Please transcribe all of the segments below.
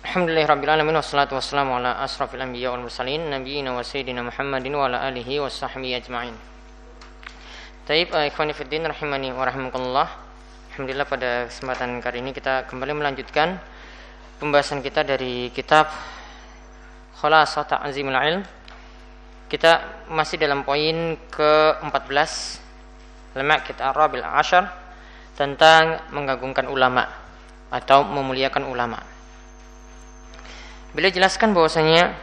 Alhamdulillahirrabbilalamin wassalatu wassalamu ala asrafil anbiya wal mursalin nabiyina wa sayyidina Muhammadin wa ala alihi wa sahbihi ajma'in. Taib, ikhwani fiddin rahimani wa rahimakumullah. Alhamdulillah pada kesempatan kali ini kita kembali melanjutkan pembahasan kita dari kitab Khulasah Ta'zimul Ilm. Kita masih dalam poin ke-14 Al-Maqid Ar-Rabil Ashar tentang mengagungkan ulama atau memuliakan ulama. Beliau jelaskan bahwasanya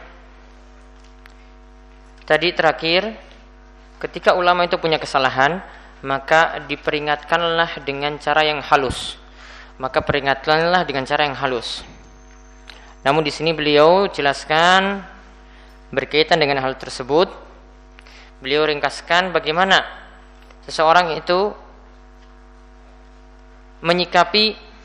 tadi terakhir ketika ulama itu punya kesalahan, maka diperingatkanlah dengan cara yang halus. Maka peringatkanlah dengan cara yang halus. Namun di sini beliau jelaskan berkaitan dengan hal tersebut. Beliau ringkaskan bagaimana seseorang itu menyikapi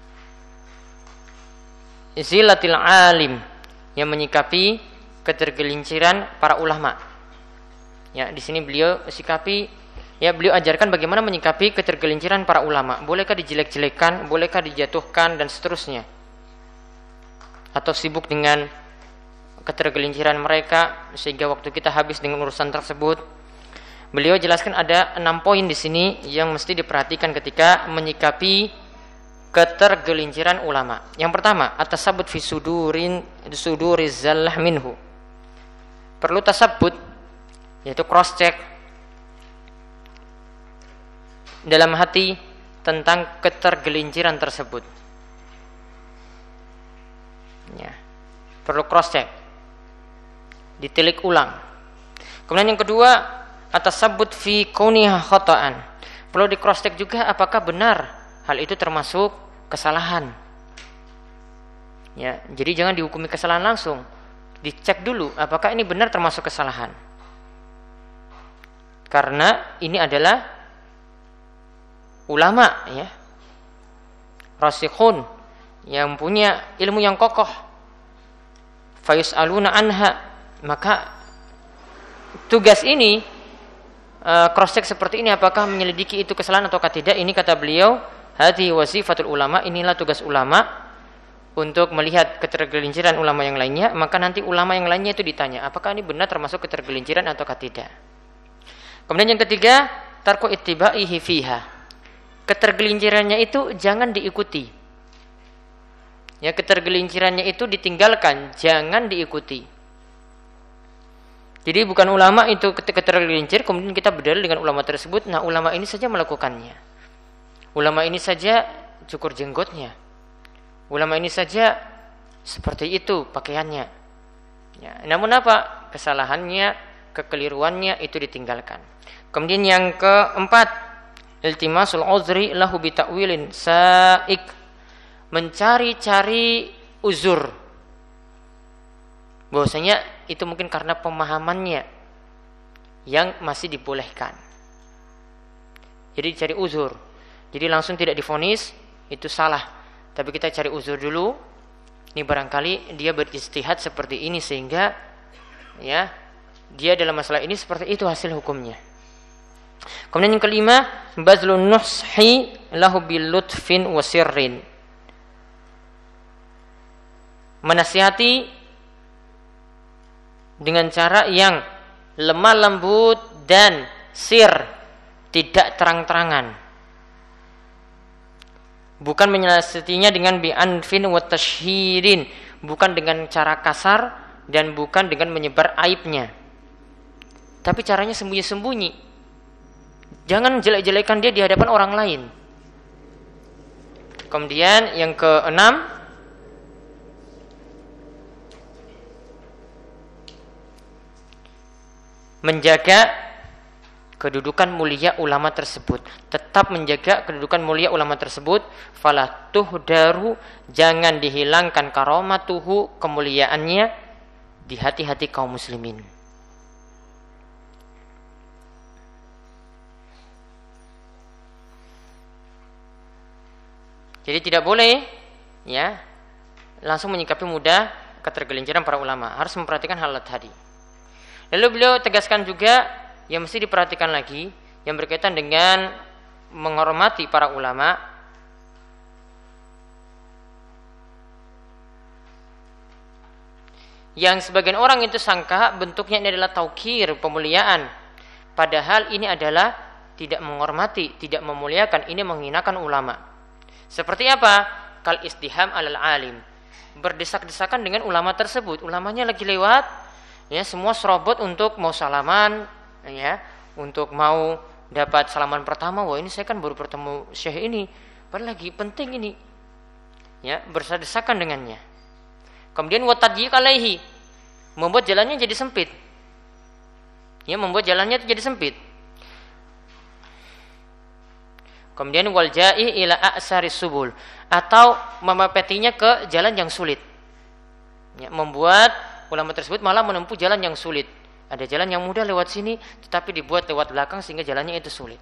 zilatil alim, yang menyikapi ketergelinciran para ulama. Ya, di sini beliau beliau ajarkan bagaimana menyikapi ketergelinciran para ulama. Bolehkah dijelek-jelekan, bolehkah dijatuhkan dan seterusnya. Atau sibuk dengan ketergelinciran mereka sehingga waktu kita habis dengan urusan tersebut. Beliau jelaskan ada 6 poin di sini yang mesti diperhatikan ketika menyikapi ketergelinciran ulama. Yang pertama, at-tasabbut fi suduriz zallah minhu. Perlu tasabbut, yaitu cross check dalam hati tentang ketergelinciran tersebut. Ya. Perlu cross check. Ditilik ulang. Kemudian yang kedua, at-tasabbut fi kauniha khata'an. Perlu di cross check juga apakah benar hal itu termasuk kesalahan. Ya, jadi jangan dihukumi kesalahan langsung. Dicek dulu apakah ini benar termasuk kesalahan. Karena ini adalah ulama, ya. Rasikhun yang punya ilmu yang kokoh. Fayus'aluna anha. Maka tugas ini cross check seperti ini apakah menyelidiki itu kesalahan ataukah tidak, ini kata beliau hadi wasifatul ulama, inilah tugas ulama untuk melihat ketergelinciran ulama yang lainnya. Maka nanti ulama yang lainnya itu ditanya apakah ini benar termasuk ketergelinciran ataukah tidak. Kemudian yang ketiga, tarku ittiba'ihi fiha. Ketergelincirannya itu jangan diikuti. Ya, ketergelincirannya itu ditinggalkan, jangan diikuti. Jadi bukan ulama itu ketergelincir kemudian kita berdalil dengan ulama tersebut, nah ulama ini saja melakukannya. Ulama ini saja cukur jenggotnya. Ulama ini saja seperti itu pakaiannya. Ya, namun apa? Kesalahannya, kekeliruannya itu ditinggalkan. Kemudian yang keempat, iltimasul uzri lahu bita'wilin sa'ik. Mencari-cari uzur. Bahwasanya itu mungkin karena pemahamannya yang masih dibolehkan. Jadi cari uzur. Jadi langsung tidak divonis itu salah, tapi kita cari uzur dulu. Ini barangkali dia berijtihad seperti ini sehingga ya dia dalam masalah ini seperti itu hasil hukumnya. Kemudian yang kelima, bazlun nushi lahu bil lutfin wa sirrin. Menasihati dengan cara yang lemah lembut dan sir, tidak terang-terangan. Bukan menasihatinya dengan bi'anfin wa tashhirin, bukan dengan cara kasar dan bukan dengan menyebar aibnya. Tapi caranya sembunyi-sembunyi. Jangan jelek-jelekan dia di hadapan orang lain. Kemudian yang keenam, menjaga kedudukan mulia ulama tersebut. Tetap menjaga kedudukan mulia ulama tersebut. Fala tuhdaru, jangan dihilangkan karamatuhu, kemuliaannya di hati-hati kaum muslimin. Jadi tidak boleh ya langsung menyikapi mudah ketergelinciran para ulama. Harus memperhatikan hal tadi. Lalu beliau tegaskan juga yang mesti diperhatikan lagi yang berkaitan dengan menghormati para ulama Yang sebagian orang itu sangka bentuknya ini adalah taukir, pemuliaan. Padahal ini adalah tidak menghormati, tidak memuliakan, ini menghinakan ulama. Seperti apa? Kal istiham alal alim. Berdesak-desakan dengan ulama tersebut. Ulamanya lagi lewat, ya, semua serobot untuk mau salaman, ya, untuk mau dapat salaman pertama. Wah, ini saya kan baru bertemu syekh ini, padahal lagi penting ini. Ya, berdesak-desakan dengannya. Kemudian watadyiq alaihi, membuat jalannya jadi sempit. Ya, membuat jalannya itu jadi sempit. Kemudian wal ja'i ila a'saris subul, atau memepetinya ke jalan yang sulit. Ya, membuat ulama tersebut malah menempuh jalan yang sulit. Ada jalan yang mudah lewat sini, tetapi dibuat lewat belakang sehingga jalannya itu sulit.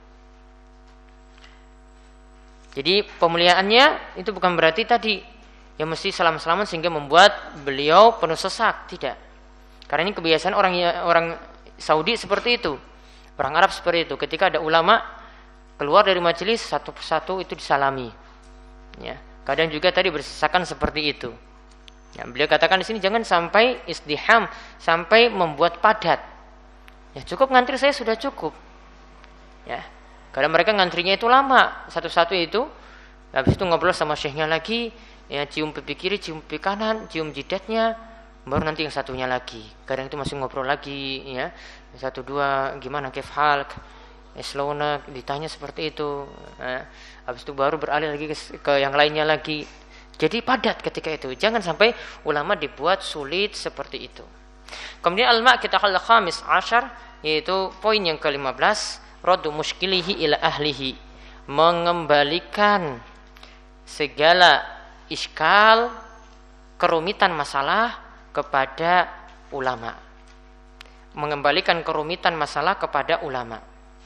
Jadi pemuliaannya itu bukan berarti tadi yang mesti salam-salaman sehingga membuat beliau penuh sesak, tidak. Karena ini kebiasaan orang Saudi seperti itu, orang Arab seperti itu. Ketika ada ulama keluar dari majelis, satu persatu itu disalami. Ya, kadang juga tadi bersesakan seperti itu. Ya, beliau katakan di sini jangan sampai izdiham, sampai membuat padat. Ya, cukup ngantri saya sudah cukup. Ya, kadang mereka ngantrinya itu lama, satu-satu itu. Habis itu ngobrol sama syekhnya lagi, ya, cium pipi kiri, cium pipi kanan, cium jidatnya, baru nanti yang satunya lagi. Kadang itu masih ngobrol lagi, ya. Satu dua, gimana kefal, eslona, ditanya seperti itu. Ya. Habis itu baru beralih lagi ke yang lainnya lagi. Jadi padat ketika itu. Jangan sampai ulama dibuat sulit seperti itu. Kemudian al-ma'kidah al-khamis ashar, yaitu poin yang ke-15, raddu muskilihi ila ahlihi, mengembalikan segala iskal, kerumitan masalah kepada ulama. Mengembalikan kerumitan masalah kepada ulama.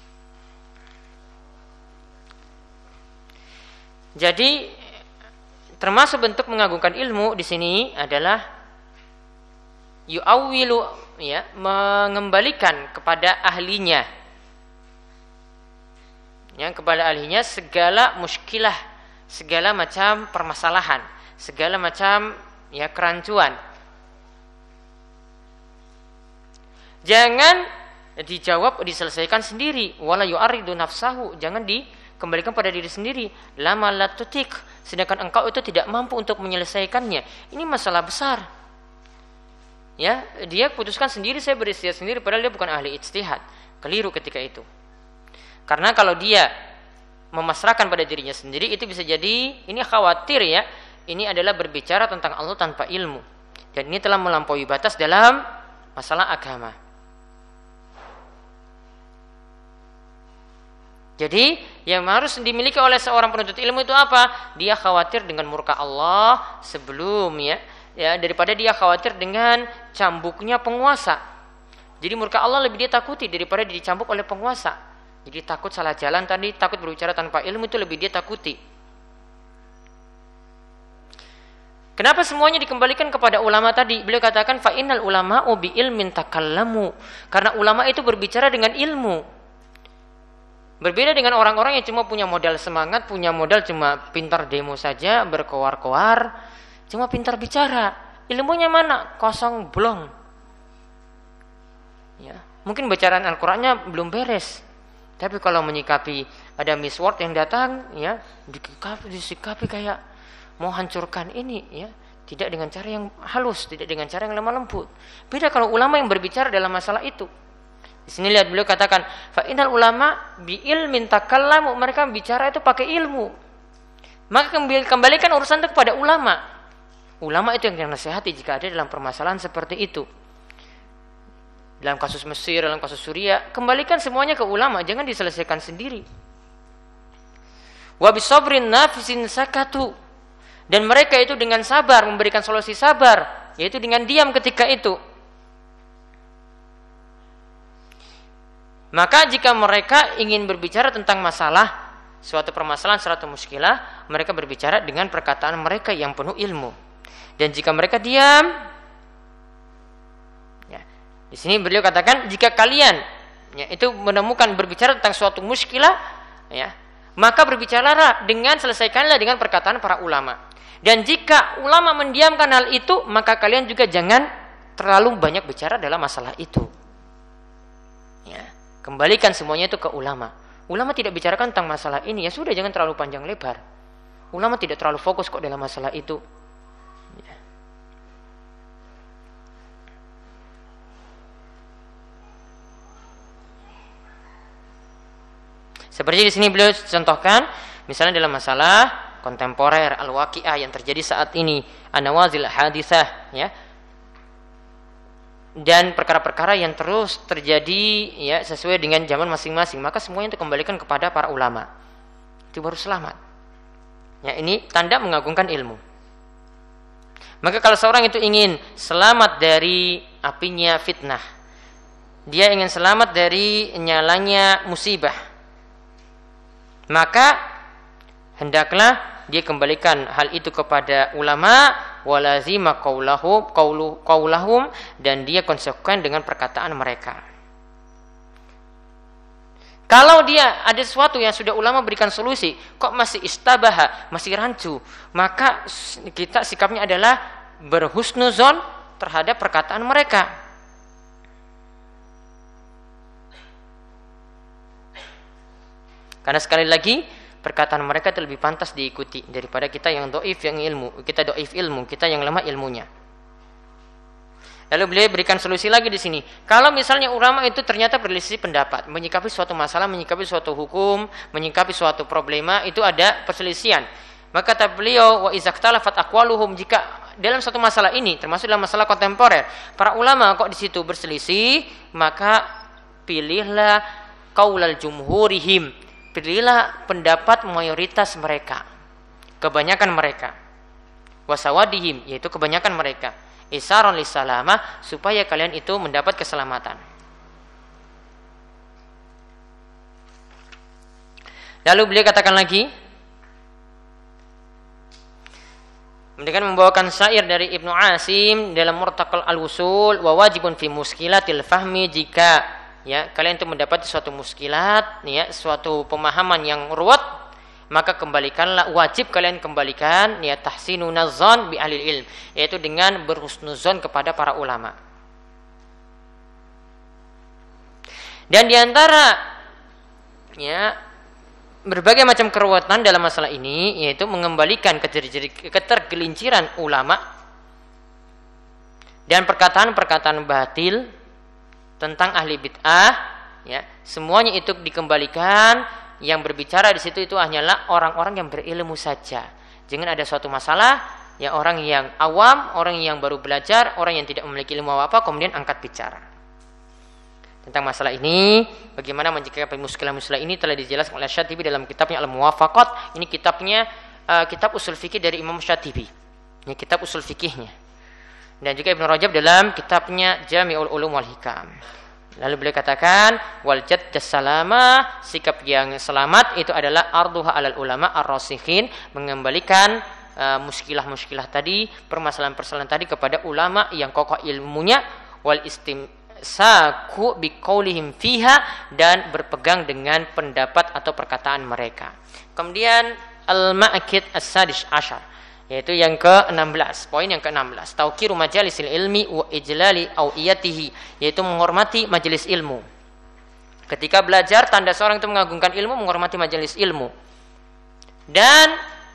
Jadi termasuk bentuk mengagungkan ilmu di sini adalah yu'awwilu, ya, mengembalikan kepada ahlinya, ya, kepada ahlinya segala muskilah, segala macam permasalahan, segala macam, ya, kerancuan. Jangan dijawab, diselesaikan sendiri. Wala yu'aridu nafsahu, jangan dikembalikan pada diri sendiri. Lama la tutik, sedangkan engkau itu tidak mampu untuk menyelesaikannya. Ini masalah besar. Ya, dia putuskan sendiri, saya beristihad sendiri, padahal dia bukan ahli ijtihad. Keliru ketika itu. Karena kalau dia memasrahkan pada dirinya sendiri, itu bisa jadi, ini khawatir, ya, ini adalah berbicara tentang Allah tanpa ilmu. Dan ini telah melampaui batas dalam masalah agama. Jadi yang harus dimiliki oleh seorang penuntut ilmu itu apa? Dia khawatir dengan murka Allah sebelum, ya, daripada dia khawatir dengan cambuknya penguasa. Jadi murka Allah lebih dia takuti daripada dicambuk oleh penguasa. Jadi takut salah jalan tadi, takut berbicara tanpa ilmu itu lebih dia takuti. Kenapa semuanya dikembalikan kepada ulama tadi? Beliau katakan fa innal ulama'u bi ilmin takallamu. Karena ulama itu berbicara dengan ilmu. Berbeda dengan orang-orang yang cuma punya modal semangat, punya modal cuma pintar demo saja, berkoar-koar, cuma pintar bicara. Ilmunya mana? Kosong, blong. Ya, mungkin bacaan Al-Qur'annya belum beres. Tapi kalau menyikapi ada misword yang datang, ya, disikapi kayak mau hancurkan ini, ya, tidak dengan cara yang halus, tidak dengan cara yang lemah lembut. Beda kalau ulama yang berbicara dalam masalah itu. Di sini lihat beliau katakan, fa innal ulama bi ilmin takallamu, mereka bicara itu pakai ilmu. Maka kembalikan urusan itu kepada ulama. Ulama itu yang nasihati jika ada dalam permasalahan seperti itu. Dalam kasus Mesir, dalam kasus Suriah, kembalikan semuanya ke ulama, jangan diselesaikan sendiri. Wa bisabrin nafisin sakatu, dan mereka itu dengan sabar memberikan solusi sabar, yaitu dengan diam ketika itu. Maka jika mereka ingin berbicara tentang masalah, suatu permasalahan, suatu muskilah, mereka berbicara dengan perkataan mereka yang penuh ilmu. Dan jika mereka diam, ya, di sini beliau katakan, jika kalian, ya, itu menemukan berbicara tentang suatu muskilah, ya, maka berbicaralah dengan, selesaikanlah dengan perkataan para ulama. Dan jika ulama mendiamkan hal itu, maka kalian juga jangan terlalu banyak bicara dalam masalah itu. Ya, kembalikan semuanya itu ke ulama. Ulama tidak bicarakan tentang masalah ini, ya sudah, jangan terlalu panjang lebar. Ulama tidak terlalu fokus kok dalam masalah itu. Ya. Seperti di sini beliau contohkan, misalnya dalam masalah kontemporer al-waqi'ah yang terjadi saat ini, an-nawazil hadisah, ya. Dan perkara-perkara yang terus terjadi ya sesuai dengan zaman masing-masing, maka semuanya itu kembalikan kepada para ulama. Itu baru selamat. Ya, ini tanda mengagungkan ilmu. Maka kalau seorang itu ingin selamat dari apinya fitnah, dia ingin selamat dari nyalanya musibah, maka hendaklah dia kembalikan hal itu kepada ulama, walazima qaulahum, dan dia konsekuen dengan perkataan mereka. Kalau dia ada sesuatu yang sudah ulama berikan solusi, kok masih istabaha, masih rancu, maka kita sikapnya adalah berhusnuzon terhadap perkataan mereka. Karena sekali lagi, perkataan mereka itu lebih pantas diikuti daripada kita yang doif yang ilmu, kita doif ilmu, kita yang lemah ilmunya. Lalu beliau berikan solusi lagi di sini. Kalau misalnya ulama itu ternyata berselisih pendapat, menyikapi suatu masalah, menyikapi suatu hukum, menyikapi suatu problema, itu ada perselisihan. Maka kata beliau, wa izaktalafat aqwaluhum, jika dalam suatu masalah ini, termasuk dalam masalah kontemporer, para ulama kok di situ berselisih, maka pilihlah qaulal jumhurihim, pilihlah pendapat mayoritas mereka, kebanyakan mereka, wasawadihim, yaitu kebanyakan mereka, isaron lisalamah, supaya kalian itu mendapat keselamatan. Lalu beliau katakan lagi, dengan membawakan syair dari Ibnu Asim dalam Murtaqal al-Wusul, wa wajibun fi muskilatil fahmi, jika ya kalian itu mendapat suatu muskilat, ya suatu pemahaman yang ruwet, maka kembalikanlah, wajib kalian kembalikan ya tahsinuna dzan bi ahli ilm, yaitu dengan berhusnuzon kepada para ulama. Dan diantara ya berbagai macam keruwetan dalam masalah ini, yaitu mengembalikan ketergelinciran ulama dan perkataan-perkataan batil tentang ahli bid'ah, ya semuanya itu dikembalikan. Yang berbicara di situ itu hanyalah orang-orang yang berilmu saja. Jangan ada suatu masalah ya orang yang awam, orang yang baru belajar, orang yang tidak memiliki ilmu apa kemudian angkat bicara tentang masalah ini. Bagaimana menyikapi muskilah-muskilah ini telah dijelaskan oleh Syatibi dalam kitabnya Al-Muwafaqat. Ini kitabnya kitab usul fikih dari Imam Syatibi. Ini kitab usul fikihnya. Dan juga Ibnu Rajab dalam kitabnya Jami'ul Ulum wal Hikam. Lalu beliau katakan, wal jaddas salama, sikap yang selamat itu adalah arduha alal ulama ar-rasikhin, mengembalikan muskilah-muskilah tadi, permasalahan-permasalahan tadi kepada ulama yang kokoh ilmunya, wal istimsaku biqaulihim fiha, dan berpegang dengan pendapat atau perkataan mereka. Kemudian al-ma'akid as-sadis asyar, yaitu yang ke-16, poin yang ke-16, tauqiru majalisil ilmi wa ijlali awiyatihi, yaitu menghormati majelis ilmu. Ketika belajar, tanda seorang itu mengagungkan ilmu, menghormati majelis ilmu. Dan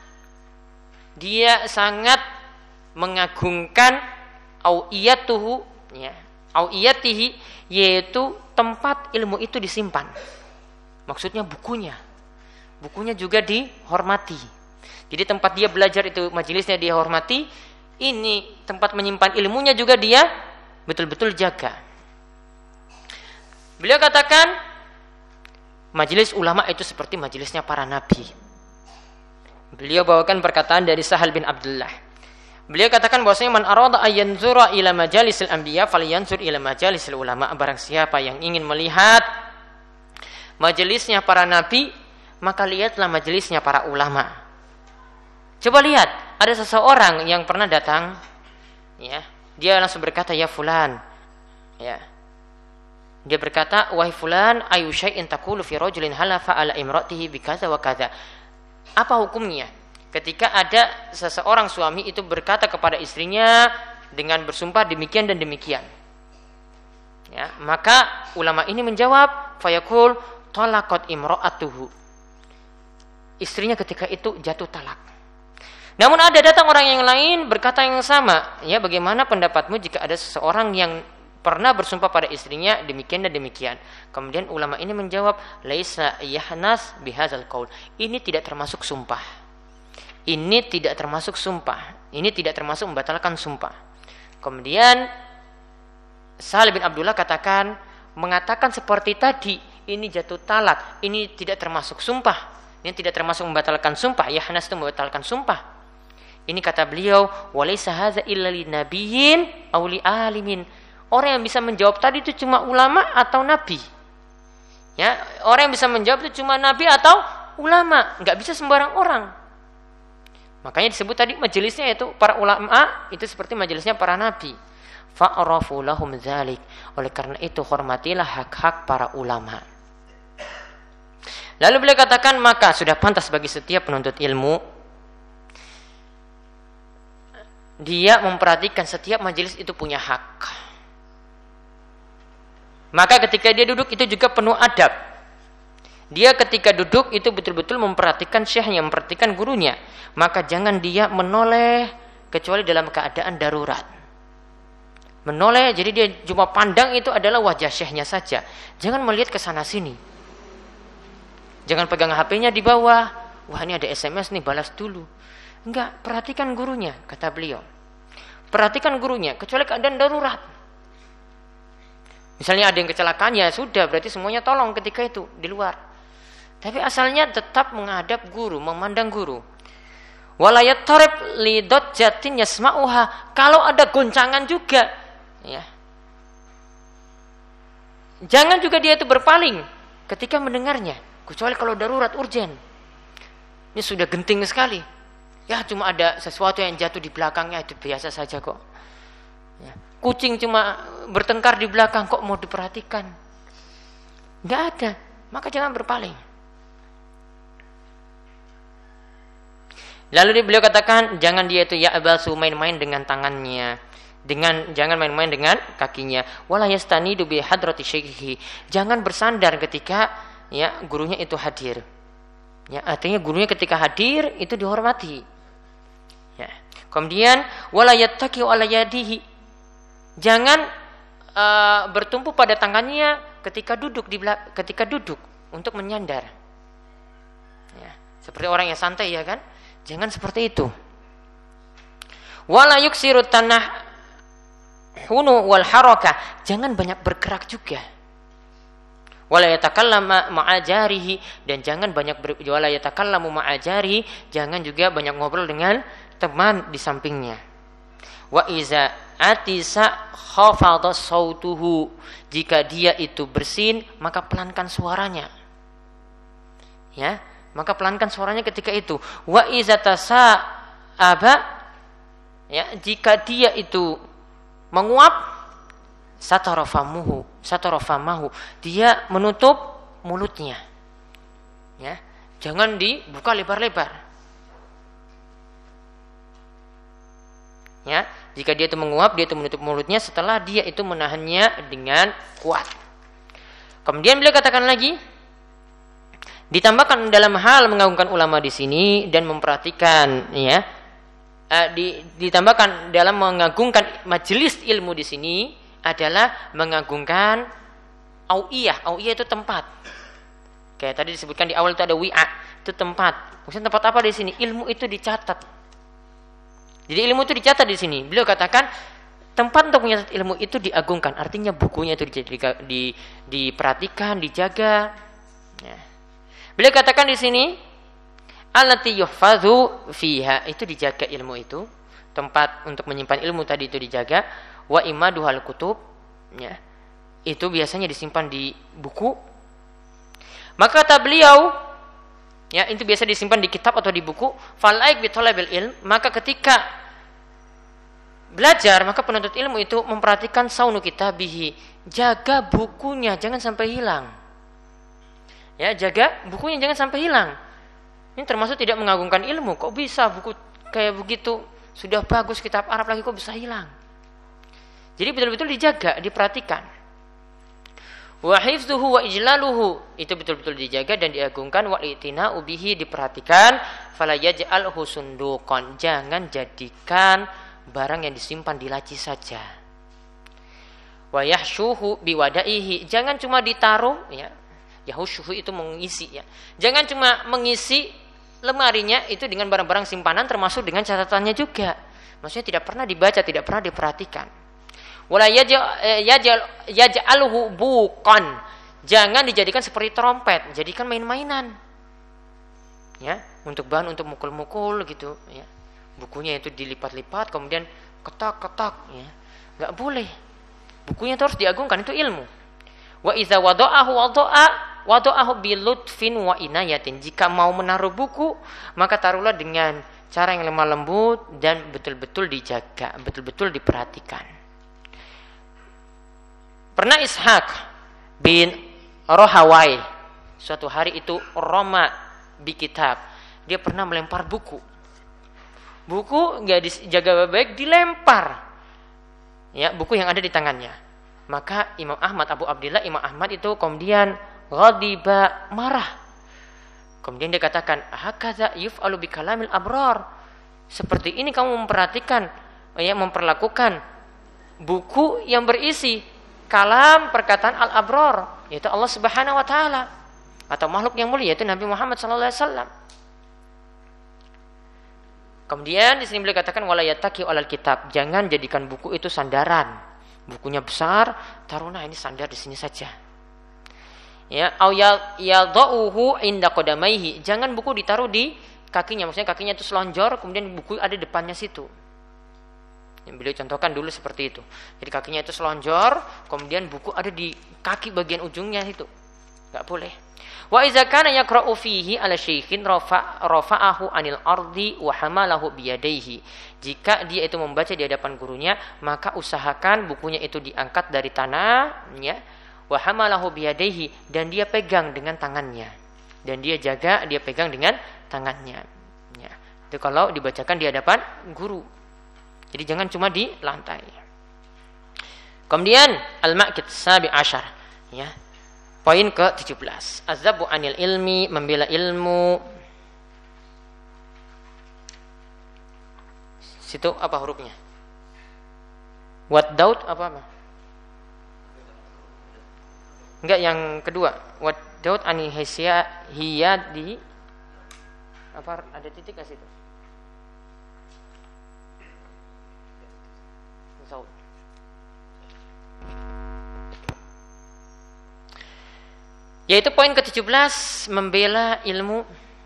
dia sangat mengagungkan awiyatuhu, ya, awiyatihi, yaitu tempat ilmu itu disimpan. Maksudnya bukunya. Bukunya juga dihormati. Jadi tempat dia belajar itu, majelisnya dia hormati, ini tempat menyimpan ilmunya juga dia betul-betul jaga. Beliau katakan, majelis ulama itu seperti majelisnya para nabi. Beliau bawakan perkataan dari Sahal bin Abdullah. Beliau katakan bahwasanya man arada ayanzura ila majalisil anbiya falyanzur ila majalisil ulama. Barang siapa yang ingin melihat majelisnya para nabi, maka lihatlah majelisnya para ulama. Coba lihat, ada seseorang yang pernah datang, ya, dia langsung berkata, ya fulan, ya, dia berkata, wahai fulan, ayu syai'in taqulu fi rajulin halafa ala imratihi bikaza wa kaza. Apa hukumnya ketika ada seseorang suami itu berkata kepada istrinya, dengan bersumpah demikian dan demikian. Ya, maka ulama ini menjawab, fayaqul talaqat imra'atuhu. Istrinya ketika itu jatuh talak. Namun ada datang orang yang lain berkata yang sama, ya, bagaimana pendapatmu jika ada seseorang yang pernah bersumpah pada istrinya demikian dan demikian. Kemudian ulama ini menjawab, laisa yahnas bihadzal qaul. Ini tidak termasuk sumpah. Ini tidak termasuk sumpah. Ini tidak termasuk membatalkan sumpah. Kemudian Salim bin Abdullah mengatakan seperti tadi, ini jatuh talak, ini tidak termasuk sumpah. Ini tidak termasuk membatalkan sumpah. Yahnas itu membatalkan sumpah. Ini kata beliau, walaysa hadza illa linabiyyin aw li'alimin. Orang yang bisa menjawab tadi itu cuma ulama atau nabi. Ya, orang yang bisa menjawab itu cuma nabi atau ulama, enggak bisa sembarang orang. Makanya disebut tadi majelisnya itu para ulama, itu seperti majelisnya para nabi. Fa'rafu lahum dzalik. Oleh karena itu hormatilah hak-hak para ulama. Lalu beliau katakan, maka sudah pantas bagi setiap penuntut ilmu dia memperhatikan setiap majelis itu punya hak. Maka ketika dia duduk itu juga penuh adab. Dia ketika duduk itu betul-betul memperhatikan syekhnya, memperhatikan gurunya. Maka jangan dia menoleh kecuali dalam keadaan darurat. Menoleh, jadi dia cuma pandang itu adalah wajah syekhnya saja. Jangan melihat ke sana sini. Jangan pegang HP-nya di bawah. Wah, ini ada SMS nih, balas dulu. Enggak, perhatikan gurunya, kata beliau. Perhatikan gurunya, kecuali keadaan darurat. Misalnya ada yang kecelakaan, ya sudah, berarti semuanya tolong ketika itu, di luar. Tapi asalnya tetap menghadap guru, memandang guru. Walayat tarib lidot jatin yasma'uha. Kalau ada goncangan juga, ya. Jangan juga dia itu berpaling ketika mendengarnya, kecuali kalau darurat, urgen. Ini sudah genting sekali. Ya, cuma ada sesuatu yang jatuh di belakangnya, itu biasa saja kok. Ya. Kucing cuma bertengkar di belakang, kok mau diperhatikan? Enggak ada, maka jangan berpaling. Lalu beliau katakan, jangan dia itu ya'basu main-main dengan tangannya, jangan main-main dengan kakinya. Wala yastanidu bi hadrati syaikhi. Jangan bersandar ketika ya gurunya itu hadir. Ya, artinya gurunya ketika hadir itu dihormati. Ya. Kemudian wala yattaki ala yadihi. Jangan bertumpu pada tangannya ketika duduk untuk menyandar. Ya, seperti orang yang santai, ya kan? Jangan seperti itu. Wala yuksiru tanahunu wal haraka. Jangan banyak bergerak juga. Wala yatakallama ma'ajarihi, dan jangan banyak wala yatakallamu ma'ajarihi, jangan juga banyak ngobrol dengan teman di sampingnya. Wa iza atisa khafadha sautuhu. Jika dia itu bersin, maka pelankan suaranya. Ya, maka pelankan suaranya ketika itu. Wa iza tasa'aba, ya, jika dia itu menguap, satarafamahu, dia menutup mulutnya. Ya, jangan dibuka lebar-lebar. Ya, jika dia itu menguap, dia itu menutup mulutnya setelah dia itu menahannya dengan kuat. Kemudian beliau katakan lagi, ditambahkan dalam hal mengagungkan ulama di sini dan memperhatikan, ya, ditambahkan dalam mengagungkan majelis ilmu di sini adalah mengagungkan auiyah. Auiyah itu tempat. Kayak tadi disebutkan di awal itu ada wi'a, itu tempat. Maksudnya tempat apa di sini? Ilmu itu dicatat. Jadi ilmu itu dicatat di sini. Beliau katakan tempat untuk mencatat ilmu itu diagungkan. Artinya bukunya itu diperhatikan, dijaga. Ya. Beliau katakan di sini, allati yuhfazu fiha, itu dijaga ilmu itu. Tempat untuk menyimpan ilmu tadi itu dijaga. Wa imaduhal kutub, ya, itu biasanya disimpan di buku. Maka kata beliau, ya, itu biasa disimpan di kitab atau di buku. Falaik bi talabil ilm, maka ketika belajar, maka penuntut ilmu itu memperhatikan saunu kitabihi, jaga bukunya jangan sampai hilang. Ya, jaga bukunya jangan sampai hilang. Ini termasuk tidak mengagungkan ilmu. Kok bisa buku kayak begitu, sudah bagus kitab Arab lagi kok bisa hilang? Jadi betul-betul dijaga, diperhatikan. Wa hifdzuhu wa ijlaluhu, itu betul-betul dijaga dan diagungkan. Wa itina'u bihi, diperhatikan. Fala yaj'alhu sunduqan, jangan jadikan barang yang disimpan di laci saja. Wa yahsyuhu biwadaihi, jangan cuma ditaruh ya. Yahsyuhu itu mengisi ya. Jangan cuma mengisi lemarinya itu dengan barang-barang simpanan termasuk dengan catatannya juga. Maksudnya tidak pernah dibaca, tidak pernah diperhatikan. Wala yaj'alhu buqan, jangan dijadikan seperti trompet, jadikan main-mainan. Ya, untuk bahan untuk mukul-mukul gitu ya. Bukunya itu dilipat-lipat kemudian ketak-ketak ya. Enggak boleh. Bukunya itu harus diagungkan, itu ilmu. Wa idza wada'ahu bilutfin wa inayatin, jika mau menaruh buku maka taruhlah dengan cara yang lemah lembut dan betul-betul dijaga, betul-betul diperhatikan. Pernah Ishaq bin Rohawai suatu hari itu roma bi kitab, dia pernah melempar buku nggak dijaga baik, dilempar ya buku yang ada di tangannya. Maka Imam Ahmad, Abu Abdillah Imam Ahmad itu kemudian ghadiba, marah. Kemudian dia katakan, hakaza yuf'alu bi kalamil abrar, seperti ini kamu memperhatikan ya, memperlakukan buku yang berisi kalam perkataan al-abrar, yaitu Allah Subhanahu wa taala atau makhluk yang mulia yaitu Nabi Muhammad sallallahu alaihi wasallam. Kemudian di sini beliau katakan wala yattaqi alal kitab, jangan jadikan buku itu sandaran. Bukunya besar, taruhlah ini sandar di sini saja. Ya, au yadauhu inda qadamaihi, jangan buku ditaruh di kakinya, maksudnya kakinya itu selonjor kemudian buku ada depannya situ. Yang beliau contohkan dulu seperti itu. Jadi kakinya itu selonjor, kemudian buku ada di kaki bagian ujungnya itu. Enggak boleh. Wa idza kana yaqra'u fihi ala syaikhin rafa'ahu 'anil ardi wa hamalahu biyadayhi. Jika dia itu membaca di hadapan gurunya, maka usahakan bukunya itu diangkat dari tanah, ya. Wa hamalahu biyadayhi, dan dia pegang dengan tangannya. Dan dia jaga, dia pegang dengan tangannya. Ya. Itu kalau dibacakan di hadapan guru. Jadi jangan cuma di lantai. Kemudian al-maqid sabi asyar ya. Poin ke-17. Azzabu anil ilmi, membela ilmu. Situ apa hurufnya? Wat daud apa? Enggak, yang kedua. Wat daud anil hiyadi. Apa ada titik enggak situ? Yaitu poin ke-17, membela ilmu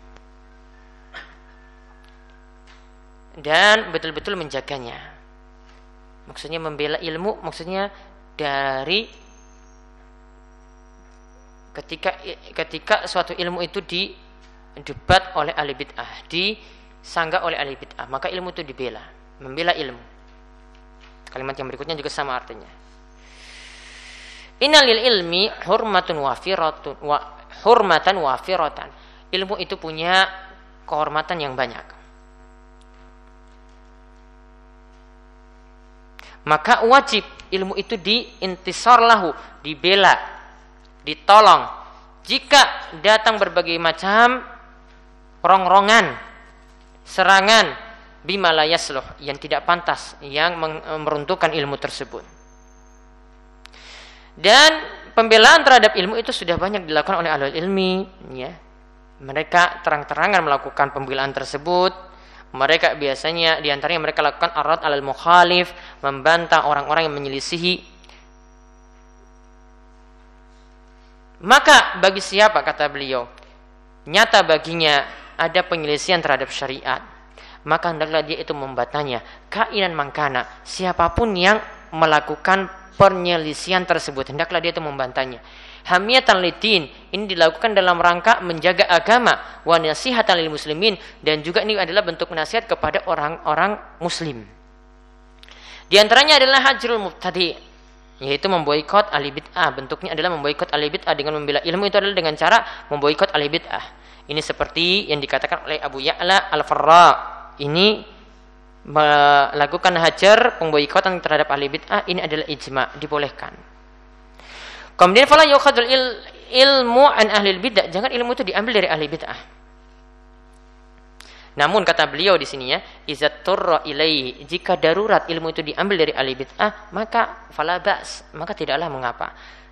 dan betul-betul menjaganya. Maksudnya membela ilmu, maksudnya dari ketika suatu ilmu itu didebat oleh ahli bid'ah, disanggah oleh ahli bid'ah, maka ilmu itu dibela, membela ilmu. Kalimat yang berikutnya juga sama artinya. Innalil ilmi hurmatan wafiratan. Ilmu itu punya kehormatan yang banyak. Maka wajib ilmu itu diintisar lahu, dibela, ditolong. Jika datang berbagai macam rongrongan, serangan, bima la yasluh, yang tidak pantas, yang meruntuhkan ilmu tersebut. Dan pembelaan terhadap ilmu itu sudah banyak dilakukan oleh ahli ilmi ya. Mereka terang-terangan melakukan pembelaan tersebut. Mereka biasanya diantaranya mereka lakukan arad alal mukhalif, membantah orang-orang yang menyelisihi. Maka bagi siapa, kata beliau, nyata baginya ada penyelisihan terhadap syariat, maka hendaklah dia itu membantahnya, kainan mangkana, siapapun yang melakukan penyelisihan tersebut, hendaklah dia itu membantahnya. Hamiyatan lidin, ini dilakukan dalam rangka menjaga agama, wa nasihatan lil muslimin, dan juga ini adalah bentuk nasihat kepada orang-orang muslim. Di antaranya adalah hajrul mubtadi, yaitu memboikot ahli bid'ah. Bentuknya adalah memboikot ahli bid'ah dengan membela ilmu, itu adalah dengan cara memboikot ahli bid'ah. Ini seperti yang dikatakan oleh Abu Ya'la Al-Farra. Ini melakukan hajar, pemboikotan terhadap ahli bid'ah, ini adalah ijma, dibolehkan. Kemudian fala yukhadul ilmu an ahli bid'ah, jangan ilmu itu diambil dari ahli bid'ah. Namun kata beliau di sini ya, izat turra ilaihi, jika darurat ilmu itu diambil dari ahli bid'ah, maka fala ba's, maka tidaklah mengapa.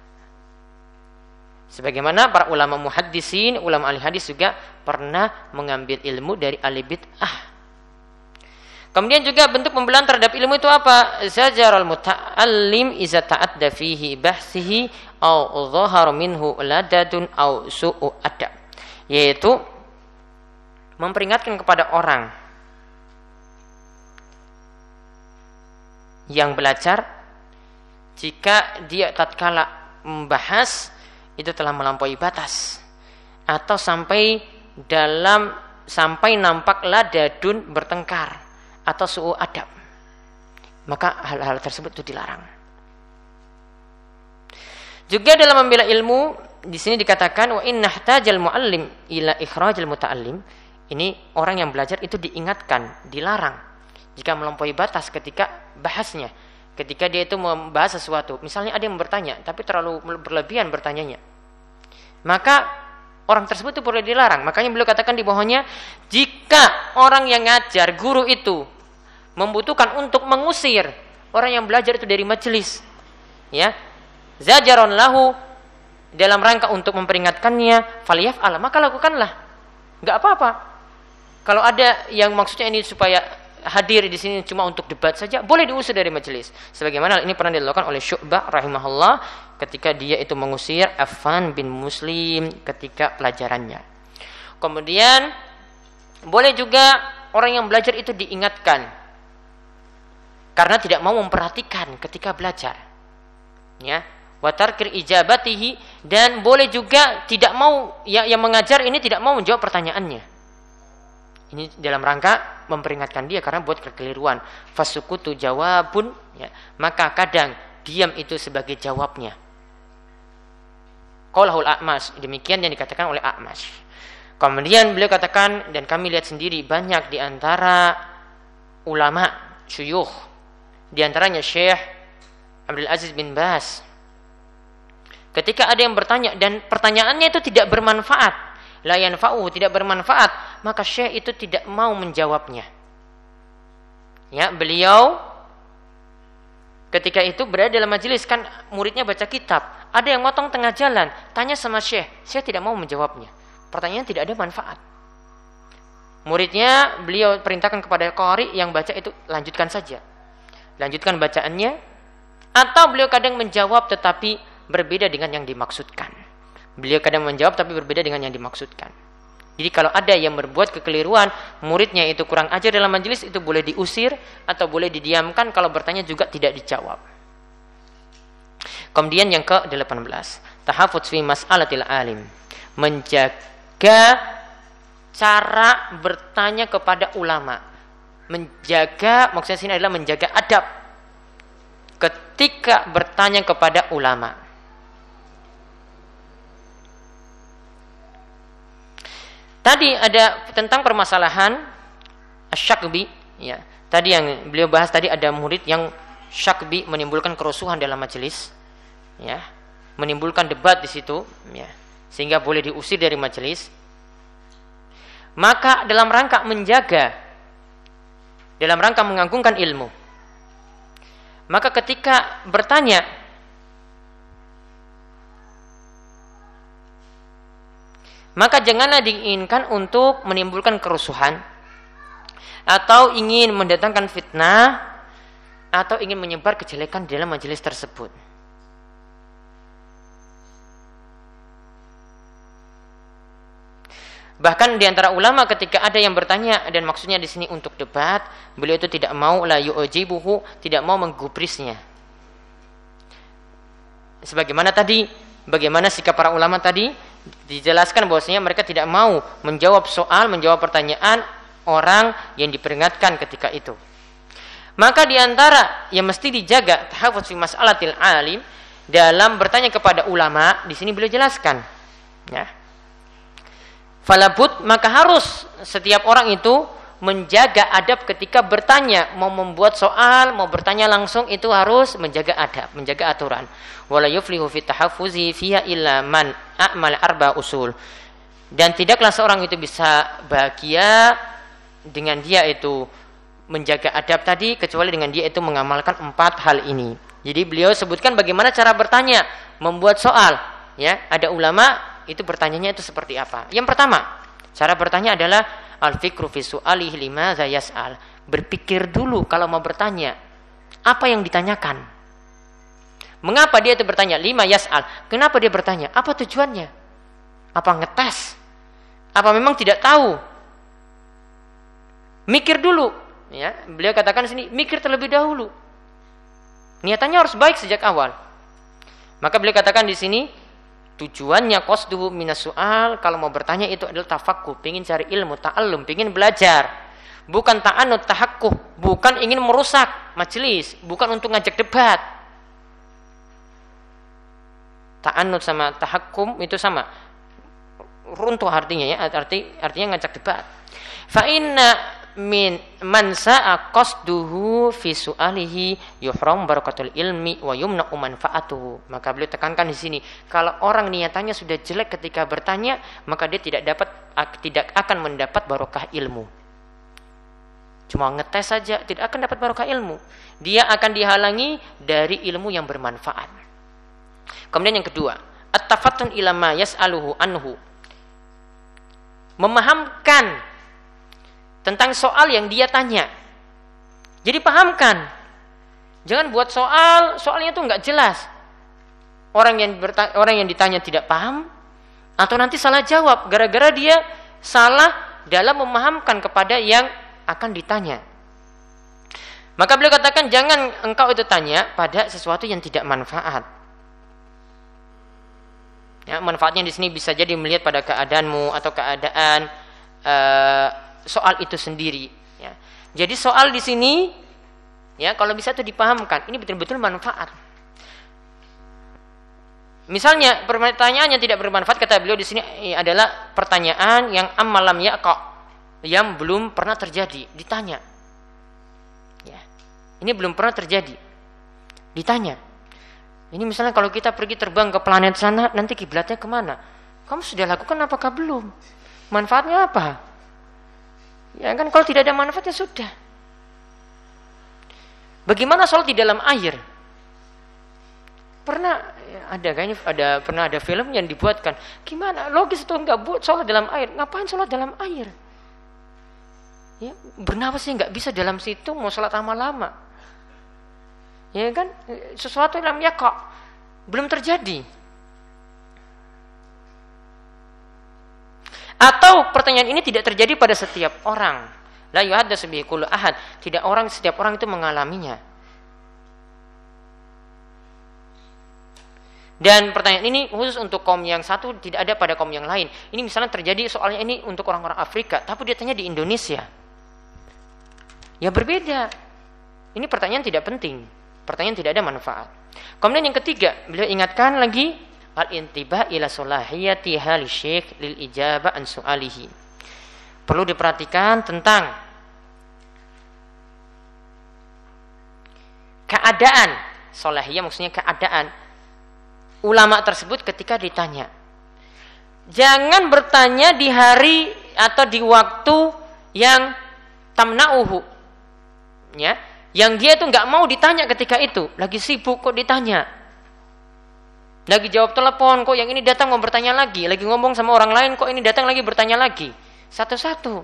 Sebagaimana para ulama muhaddisin, ulama ahli hadis juga pernah mengambil ilmu dari ahli bid'ah. Kemudian juga bentuk pembelaan terhadap ilmu itu apa? Zajarul muta'allim iza ta'adda fihi bahsihi au dhahara minhu ladadun au su'u adab. Yaitu memperingatkan kepada orang yang belajar jika dia tatkala membahas itu telah melampaui batas atau sampai nampak ladadun bertengkar atau su'u adab, maka hal-hal tersebut itu dilarang. Juga dalam membela ilmu di sini dikatakan wa inna ihtajal muallim ila ikhrajal muta'allim, ini orang yang belajar itu diingatkan, dilarang jika melampaui batas ketika bahasnya, ketika dia itu membahas sesuatu. Misalnya ada yang bertanya tapi terlalu berlebihan bertanyanya, maka orang tersebut itu boleh dilarang. Makanya beliau katakan di bawahnya, jika orang yang ngajar, guru itu membutuhkan untuk mengusir orang yang belajar itu dari majelis, ya, zajaron lahu, dalam rangka untuk memperingatkannya, faliyaf'al, maka lakukanlah, nggak apa-apa. Kalau ada yang maksudnya ini supaya hadir di sini cuma untuk debat saja, boleh diusir dari majelis. Sebagaimana ini pernah dilakukan oleh Syu'bah rahimahullah ketika dia itu mengusir Affan bin Muslim ketika pelajarannya. Kemudian boleh juga orang yang belajar itu diingatkan karena tidak mau memperhatikan ketika belajar, ya, wa tarkir ijabatihi, dan boleh juga tidak mau yang mengajar ini tidak mau menjawab pertanyaannya. Ini dalam rangka memperingatkan dia karena buat kekeliruan. Fasukutu jawabun, ya, maka kadang diam itu sebagai jawabnya. Qaulahul A'mas, demikian yang dikatakan oleh A'mas. Kemudian beliau katakan, dan kami lihat sendiri banyak di antara ulama syuyukh, di antaranya Syekh Abdul Aziz bin Baz, ketika ada yang bertanya dan pertanyaannya itu tidak bermanfaat, la yanfa'u, tidak bermanfaat, maka Syekh itu tidak mau menjawabnya. Ya, beliau ketika itu berada dalam majelis, kan muridnya baca kitab, ada yang motong tengah jalan, tanya sama Syekh tidak mau menjawabnya. Pertanyaan tidak ada manfaat. Muridnya beliau perintahkan kepada qari yang baca itu, lanjutkan saja, lanjutkan bacaannya, atau beliau kadang menjawab tetapi berbeda dengan yang dimaksudkan. Beliau kadang menjawab tapi berbeda dengan yang dimaksudkan. Jadi kalau ada yang berbuat kekeliruan, muridnya itu kurang ajar dalam majelis, itu boleh diusir atau boleh didiamkan, kalau bertanya juga tidak dijawab. Kemudian yang ke-18, tahafudz fi mas'alatil alim, menjaga cara bertanya kepada ulama. Menjaga, maksudnya sini adalah menjaga adab ketika bertanya kepada ulama. Tadi ada tentang permasalahan Syakbi, ya. Tadi yang beliau bahas tadi, ada murid yang Syakbi menimbulkan kerusuhan dalam majelis, ya, menimbulkan debat di situ, ya, sehingga boleh diusir dari majelis. Maka dalam rangka menjaga, dalam rangka mengagungkan ilmu, maka ketika bertanya, maka janganlah diinginkan untuk menimbulkan kerusuhan atau ingin mendatangkan fitnah atau ingin menyebar kejelekan di dalam majelis tersebut. Bahkan di antara ulama ketika ada yang bertanya dan maksudnya di sini untuk debat, beliau itu tidak mau la yu'jibuhu, tidak mau menggubrisnya. Sebagaimana tadi, bagaimana sikap para ulama tadi dijelaskan bahwasanya mereka tidak mau menjawab soal, menjawab pertanyaan orang yang diperingatkan ketika itu. Maka di antara yang mesti dijaga tahafudz fi mas'alatil alim dalam bertanya kepada ulama, di sini beliau jelaskan, ya. Falabut, maka harus setiap orang itu menjaga adab ketika bertanya, mau membuat soal, mau bertanya langsung itu harus menjaga adab, menjaga aturan. Wala yuflihu fi tahaffuzi fiha illa man a'mal arba usul. Dan tidaklah seorang itu bisa bahagia dengan dia itu menjaga adab tadi kecuali dengan dia itu mengamalkan 4 hal ini. Jadi beliau sebutkan bagaimana cara bertanya, membuat soal, ya. Ada ulama itu bertanyanya itu seperti apa? Yang pertama, cara bertanya adalah al-fikru fi su'alihi limadza yas'al. Berpikir dulu kalau mau bertanya, apa yang ditanyakan? Mengapa dia itu bertanya? Lima yas'al. Kenapa dia bertanya? Apa tujuannya? Apa ngetes? Apa memang tidak tahu? Mikir dulu, ya. Beliau katakan di sini, mikir terlebih dahulu. Niatannya harus baik sejak awal. Maka beliau katakan di sini, tujuannya qasduhu minas su'al, kalau mau bertanya itu adalah tafaqquh, pengin cari ilmu, ta'allum, pengin belajar. Bukan ta'annud, tahakkuh, bukan ingin merusak majelis, bukan untuk ngajak debat. Ta'annud sama tahakkum itu sama. Runtuh artinya, ya, artinya ngajak debat. Fa inna min man sa'a qasduhu fi su'alihi yuhram barakatul ilmi wa yumna'u manfaatuhu. Maka beliau tekankan di sini, kalau orang niatannya sudah jelek ketika bertanya, maka dia tidak akan mendapat barokah ilmu. Cuma ngetes saja tidak akan dapat barokah ilmu. Dia akan dihalangi dari ilmu yang bermanfaat. Kemudian yang kedua, at-tafattun ila ma yas'aluhu anhu. Memahamkan tentang soal yang dia tanya. Jadi pahamkan. Jangan buat soalnya itu nggak jelas. Orang yang ditanya tidak paham atau nanti salah jawab gara-gara dia salah dalam memahamkan kepada yang akan ditanya. Maka beliau katakan jangan engkau itu tanya pada sesuatu yang tidak manfaat. Ya, manfaatnya di sini bisa jadi melihat pada keadaanmu atau keadaan soal itu sendiri, ya. Jadi soal di sini, ya, kalau bisa itu dipahamkan, ini betul-betul manfaat. Misalnya pertanyaan yang tidak bermanfaat, kata beliau di sini adalah pertanyaan yang ammalam yaqa, yang belum pernah terjadi, ditanya. Ya. Ini belum pernah terjadi, ditanya. Ini misalnya kalau kita pergi terbang ke planet sana, nanti kiblatnya kemana? Kamu sudah lakukan apakah belum? Manfaatnya apa? Ya kan, kalau tidak ada manfaatnya sudah. Bagaimana sholat di dalam air? Pernah ada film yang dibuatkan. Gimana? Logis itu enggak buat sholat dalam air. Ngapain sholat dalam air? Ya, bernapas sih enggak bisa dalam situ, mau sholat lama-lama. Ya kan? Sesuatu yang namanya kok belum terjadi. Atau pertanyaan ini tidak terjadi pada setiap orang. La yuhaddatsu bihi kullu ahad. Setiap orang itu mengalaminya. Dan pertanyaan ini khusus untuk kaum yang satu, tidak ada pada kaum yang lain. Ini misalnya terjadi soalnya ini untuk orang-orang Afrika, tapi dia tanya di Indonesia. Ya berbeda. Ini pertanyaan tidak penting. Pertanyaan tidak ada manfaat. Kemudian yang ketiga, beliau ingatkan lagi al-intibah ila salahiyati hal syekh lil ijabah an su'alihi. Perlu diperhatikan tentang keadaan salahiyah, maksudnya keadaan ulama tersebut ketika ditanya. Jangan bertanya di hari atau di waktu yang tamna'uhu, ya, yang dia itu nggak mau ditanya ketika itu, lagi sibuk kok ditanya. Lagi jawab telepon, kok yang ini datang mau bertanya lagi. Lagi ngomong sama orang lain, kok ini datang lagi bertanya lagi. Satu-satu.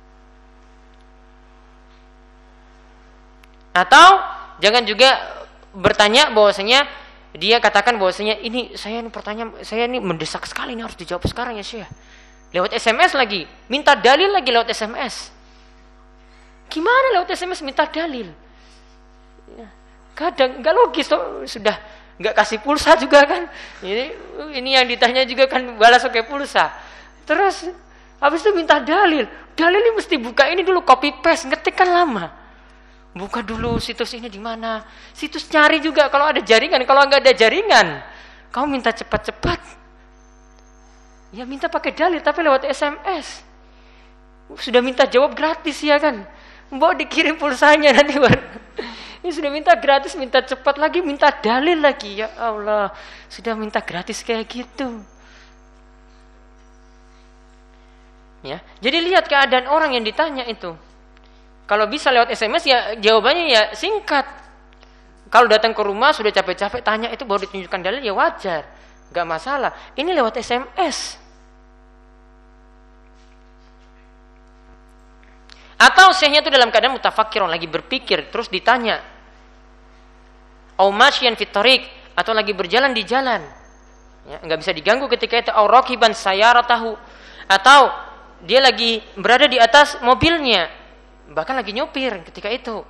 Atau jangan juga bertanya bahwasanya dia katakan bahwasanya ini saya ini mendesak sekali, ini harus dijawab sekarang ya Syekh. Lewat SMS lagi, minta dalil lagi lewat SMS. Gimana lewat SMS minta dalil? Ya, kadang nggak logis tuh, sudah nggak kasih pulsa juga kan, ini yang ditanya juga kan balas pakai pulsa, terus habis itu minta dalil ini mesti buka ini dulu, copy paste, ngetik kan lama, buka dulu situs ini di mana, situs cari juga kalau ada jaringan, kalau nggak ada jaringan kamu minta cepat-cepat, ya minta pakai dalil tapi lewat SMS. Sudah minta jawab gratis ya kan. Mbok dikirim pulsanya nanti ini sudah minta gratis, minta cepat lagi, minta dalil lagi. Ya Allah, sudah minta gratis kayak gitu. Ya, jadi lihat keadaan orang yang ditanya itu. Kalau bisa lewat SMS ya jawabannya ya singkat. Kalau datang ke rumah sudah capek-capek tanya itu baru ditunjukkan dalil ya wajar, nggak masalah. Ini lewat SMS. Atau syekhnya itu dalam keadaan mutafakkiron, lagi berpikir, terus ditanya. Au masyian fit thariq, atau lagi berjalan di jalan. Ya, enggak bisa diganggu ketika itu. Au rakiban sayaratahu, atau dia lagi berada di atas mobilnya, bahkan lagi nyupir ketika itu.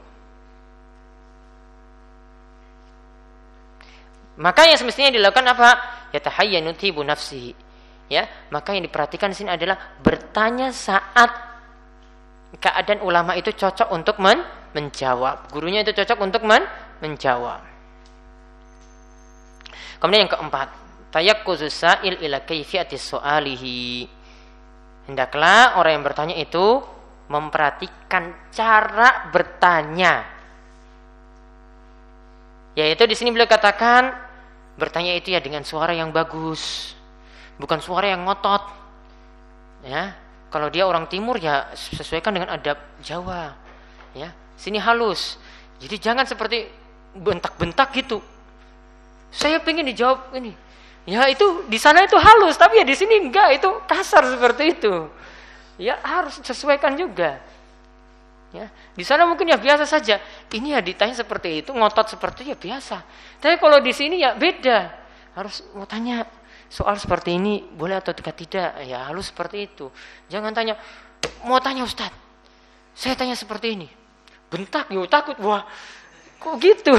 Maka yang semestinya dilakukan apa? Yatahayyanu tibu nafsihi. Ya, maka yang diperhatikan di sini adalah bertanya saat keadaan ulama itu cocok untuk menjawab. Gurunya itu cocok untuk menjawab. Kemudian yang keempat, tayakkuzus sa'il ila kaifiyati su'alihi. Hendaklah orang yang bertanya itu memperhatikan cara bertanya. Yaitu di sini beliau katakan bertanya itu ya dengan suara yang bagus, bukan suara yang ngotot. Ya. Kalau dia orang timur ya sesuaikan dengan adab Jawa. Ya, sini halus. Jadi jangan seperti bentak-bentak gitu. Saya pengen dijawab ini. Ya itu di sana itu halus, tapi ya di sini enggak, itu kasar seperti itu. Ya harus sesuaikan juga. Ya, di sana mungkin ya biasa saja. Ini ya ditanya seperti itu, ngotot seperti itu ya biasa. Tapi kalau di sini ya beda. Harus mau tanya soal seperti ini boleh atau tidak, ya halus seperti itu. Jangan tanya, mau tanya Ustaz, saya tanya seperti ini, bentak, yuk takut, wah kok gitu.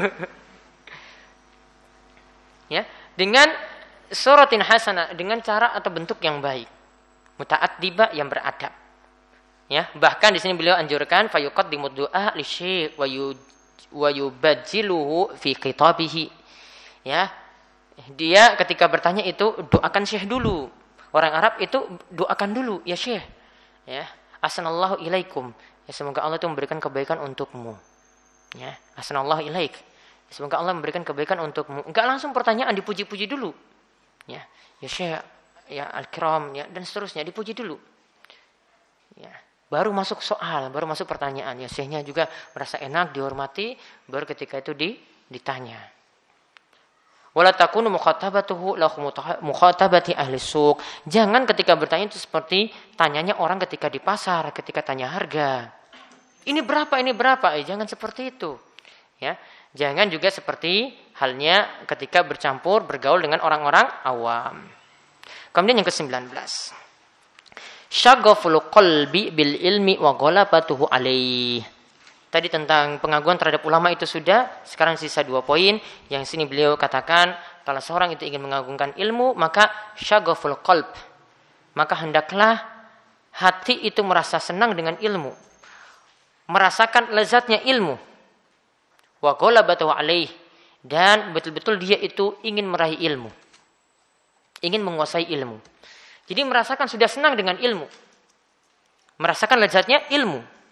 Ya, dengan suratin hasanah, dengan cara atau bentuk yang baik, muta'addiba yang beradab. Ya, bahkan di sini beliau anjurkan fayuqaddimu du'a li syekh wa yubajjiluhu fi khitabihi. Ya, dia ketika bertanya itu doakan syekh dulu. Orang Arab itu doakan dulu ya syekh. Ya, ahsanallahu ilaikum. Ya, semoga Allah itu memberikan kebaikan untukmu. Ya, ahsanallahu ilaik. Semoga Allah memberikan kebaikan untukmu. Enggak langsung pertanyaan, dipuji-puji dulu. Ya syekh, ya al-kiram, ya dan seterusnya dipuji dulu. Ya, baru masuk soal, baru masuk pertanyaan. Ya syekhnya juga merasa enak, dihormati, baru ketika itu ditanya. Wala takunu mukhatabatuhu la mukhatabati ahli suq. Jangan ketika bertanya itu seperti tanyanya orang ketika di pasar, ketika tanya harga. Ini berapa? Jangan seperti itu. Ya, jangan juga seperti halnya ketika bercampur bergaul dengan orang-orang awam. Kemudian yang ke-19. Syaghaful qalbi bil ilmi wa ghalabatuhu alaih. Tadi tentang pengaguan terhadap ulama itu sudah, sekarang sisa 2 poin. Yang sini beliau katakan, kalau seorang itu ingin mengagungkan ilmu, maka syaghaful qalb. Maka hendaklah hati itu merasa senang dengan ilmu. Merasakan lezatnya ilmu. Wa ghalabatuhu alaih. Dan betul-betul dia itu ingin meraih ilmu. Ingin menguasai ilmu. Jadi merasakan sudah senang dengan ilmu. Merasakan lezatnya ilmu.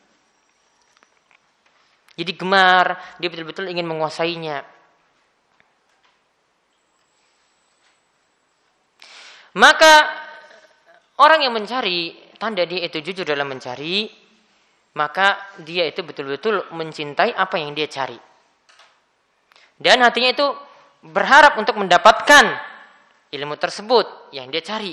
Jadi gemar, dia betul-betul ingin menguasainya. Maka orang yang mencari, tanda dia itu jujur dalam mencari, maka dia itu betul-betul mencintai apa yang dia cari. Dan hatinya itu berharap untuk mendapatkan ilmu tersebut yang dia cari.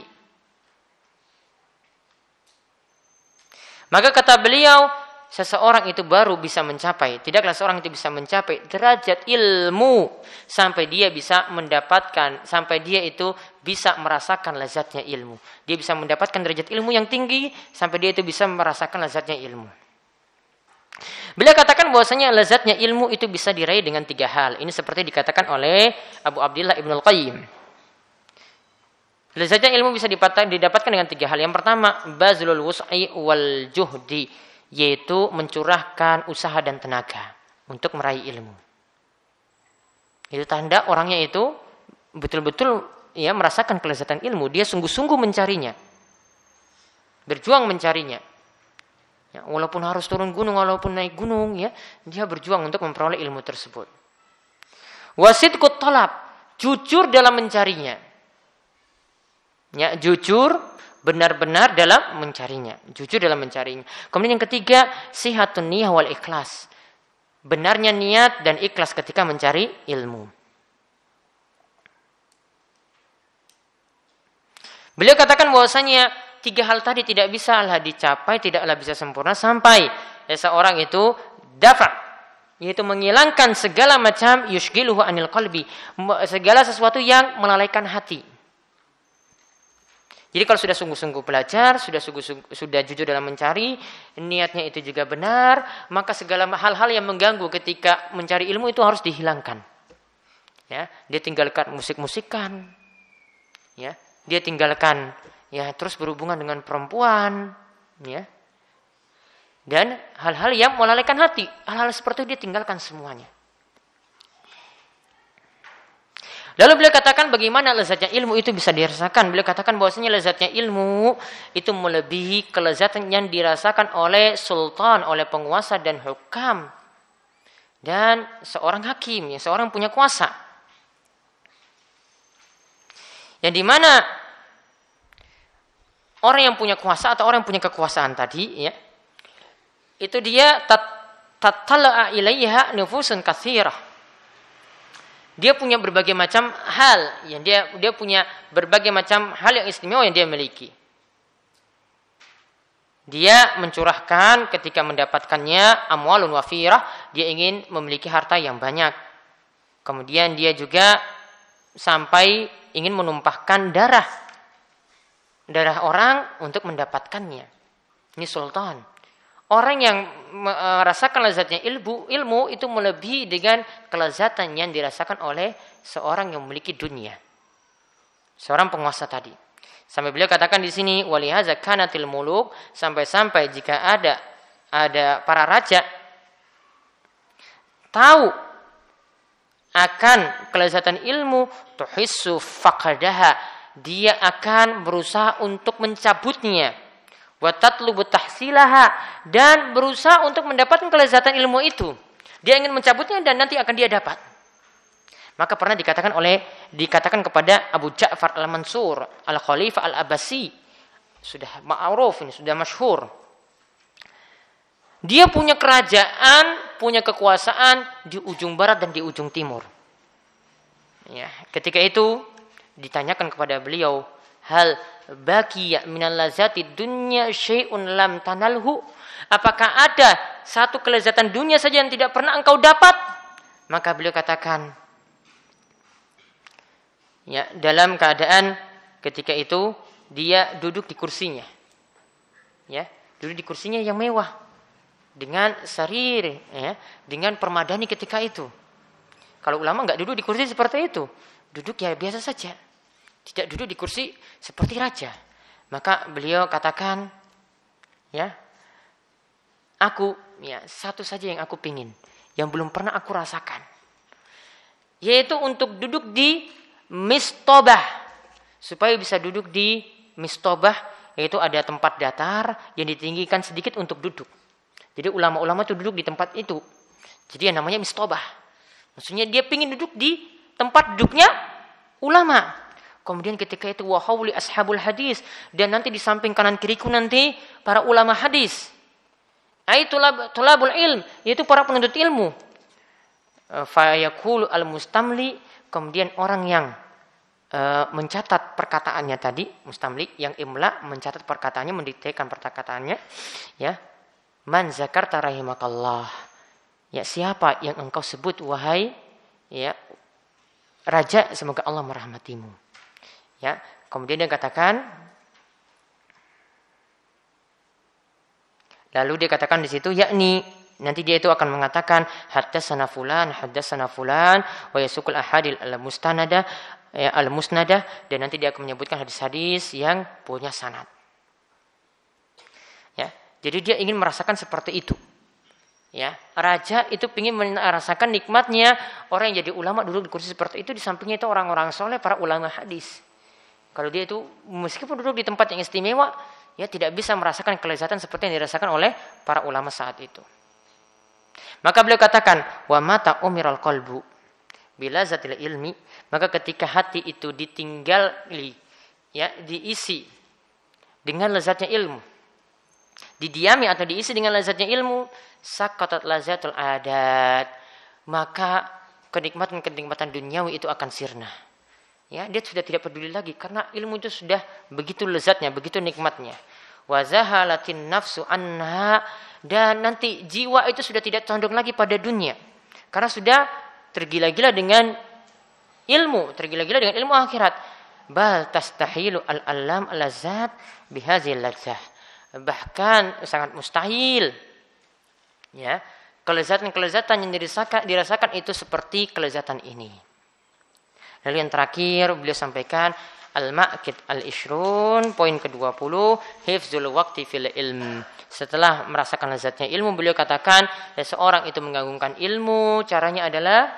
Maka kata beliau, seseorang itu baru bisa mencapai, tidaklah seorang itu bisa mencapai derajat ilmu sampai dia bisa mendapatkan, sampai dia itu bisa merasakan lezatnya ilmu. Dia bisa mendapatkan derajat ilmu yang tinggi sampai dia itu bisa merasakan lezatnya ilmu. Beliau katakan bahwasanya lezatnya ilmu itu bisa diraih dengan 3 hal. Ini seperti dikatakan oleh Abu Abdillah Ibnul Qayyim. Lezatnya ilmu bisa didapatkan dengan 3 hal. Yang pertama, bazlul wus'i wal juhdi, yaitu mencurahkan usaha dan tenaga untuk meraih ilmu. Itu tanda orangnya itu betul-betul ya merasakan kelezatan ilmu, dia sungguh-sungguh mencarinya. Berjuang mencarinya. Ya, walaupun harus turun gunung, walaupun naik gunung, ya, dia berjuang untuk memperoleh ilmu tersebut. Wasidqut talab, jujur dalam mencarinya. Ya, jujur benar-benar dalam mencarinya. Jujur dalam mencarinya. Kemudian yang ketiga, sihatun niyah wal ikhlas. Benarnya niat dan ikhlas ketika mencari ilmu. Beliau katakan bahwasanya 3 hal tadi tidak bisalah dicapai, tidaklah bisa sempurna sampai seorang itu dafa, yaitu menghilangkan segala macam yushgiluhu anil qalbi, segala sesuatu yang melalaikan hati. Jadi kalau sudah sungguh-sungguh belajar, sudah jujur dalam mencari, niatnya itu juga benar, maka segala hal-hal yang mengganggu ketika mencari ilmu itu harus dihilangkan. Ya, dia tinggalkan musik-musikan. Ya, dia tinggalkan ya terus berhubungan dengan perempuan, ya. Dan hal-hal yang melalaikan hati, hal-hal seperti itu dia tinggalkan semuanya. Lalu beliau katakan bagaimana lezatnya ilmu itu bisa dirasakan. Beliau katakan bahwasanya lezatnya ilmu itu melebihi kelezatan yang dirasakan oleh sultan, oleh penguasa dan hukam. Dan seorang hakim, ya, seorang punya kuasa. Yang dimana orang yang punya kuasa atau orang yang punya kekuasaan tadi, ya, itu dia tattala'a ilaiha nufusun katsirah. Dia punya berbagai macam hal, yang dia punya berbagai macam hal yang istimewa yang dia miliki. Dia mencurahkan ketika mendapatkannya amwalun wafirah, dia ingin memiliki harta yang banyak. Kemudian dia juga sampai ingin menumpahkan darah orang untuk mendapatkannya. Ini sultan. Orang yang merasakan lezatnya ilmu itu melebihi dengan kelezatan yang dirasakan oleh seorang yang memiliki dunia. Seorang penguasa tadi. Sampai beliau katakan di sini walihaza kanatil muluk, sampai-sampai jika ada para raja tahu akan kelezatan ilmu, tuhissu faqadaha, dia akan berusaha untuk mencabutnya. Wa tatlubu tahsilaha, dan berusaha untuk mendapatkan kelezatan ilmu itu. Dia ingin mencabutnya dan nanti akan dia dapat. Maka pernah dikatakan kepada Abu Ja'far Al-Mansur Al-Khalifah Al-Abbasi, sudah ma'ruf ini, sudah masyhur. Dia punya kerajaan, punya kekuasaan di ujung barat dan di ujung timur. Ya, ketika itu ditanyakan kepada beliau, hal baqiya minal lazati dunya syai'un lam tanalhu, apakah ada satu kelezatan dunia saja yang tidak pernah engkau dapat? Maka beliau katakan, ya, dalam keadaan ketika itu dia duduk di kursinya, ya, duduk di kursinya yang mewah dengan sarir, ya, dengan permadani ketika itu. Kalau ulama nggak duduk di kursi seperti itu, duduk ya biasa saja. Tidak duduk di kursi seperti raja. Maka beliau katakan, ya, aku, ya, satu saja yang aku pingin, yang belum pernah aku rasakan, yaitu untuk duduk di mistobah, supaya bisa duduk di mistobah, yaitu ada tempat datar yang ditinggikan sedikit untuk duduk. Jadi ulama-ulama itu duduk di tempat itu. Jadi yang namanya mistobah. Maksudnya dia pingin duduk di tempat duduknya ulama. Kemudian ketika itu wahawli ashabul hadis, dan nanti di samping kanan kiriku nanti para ulama hadis. Tulabul ilm, yaitu para penuntut ilmu. Fayaqulu al-mustamli, kemudian orang yang mencatat perkataannya tadi, mustamli yang imla mencatat perkataannya, mendiktekan perkataannya, ya. Man zakarta rahimakallah. Ya, siapa yang engkau sebut wahai, ya, raja, semoga Allah merahmatimu. Ya, kemudian dia katakan, lalu dia katakan di situ, yakni nanti dia itu akan mengatakan haddatsana fulan wa yasukul ahadil al-mustanada, ya, al-musnada, dan nanti dia akan menyebutkan hadis-hadis yang punya sanad. Ya, jadi dia ingin merasakan seperti itu. Ya, raja itu ingin merasakan nikmatnya orang yang jadi ulama duduk di kursi seperti itu, di sampingnya itu orang-orang soleh, para ulama hadis. Kalau dia itu meskipun duduk di tempat yang istimewa, ya tidak bisa merasakan kelezatan seperti yang dirasakan oleh para ulama saat itu. Maka beliau katakan, wa mata umiral qalbu bila zatil ilmi, maka ketika hati itu ditinggali, ya, diisi dengan lezatnya ilmu, didiami atau diisi dengan lezatnya ilmu, saqatat lazatul adat, maka kenikmatan-kenikmatan duniawi itu akan sirna. Ya, dia sudah tidak peduli lagi karena ilmu itu sudah begitu lezatnya, begitu nikmatnya. Wa zahalatin nafsu anha, dan nanti jiwa itu sudah tidak condong lagi pada dunia karena sudah tergila-gila dengan ilmu, tergila-gila dengan ilmu akhirat. Bal tastahilu al-alam al-lazat bihazil ladzah. Bahkan sangat mustahil, ya, kelezatan-kelezatan yang dirasakan itu seperti kelezatan ini. Lalu yang terakhir beliau sampaikan al-ma'kid al-ishrun, poin ke-20, hifzul waqti fil ilm. Setelah merasakan lezatnya ilmu, beliau katakan, ya, seorang itu menggabungkan ilmu, caranya adalah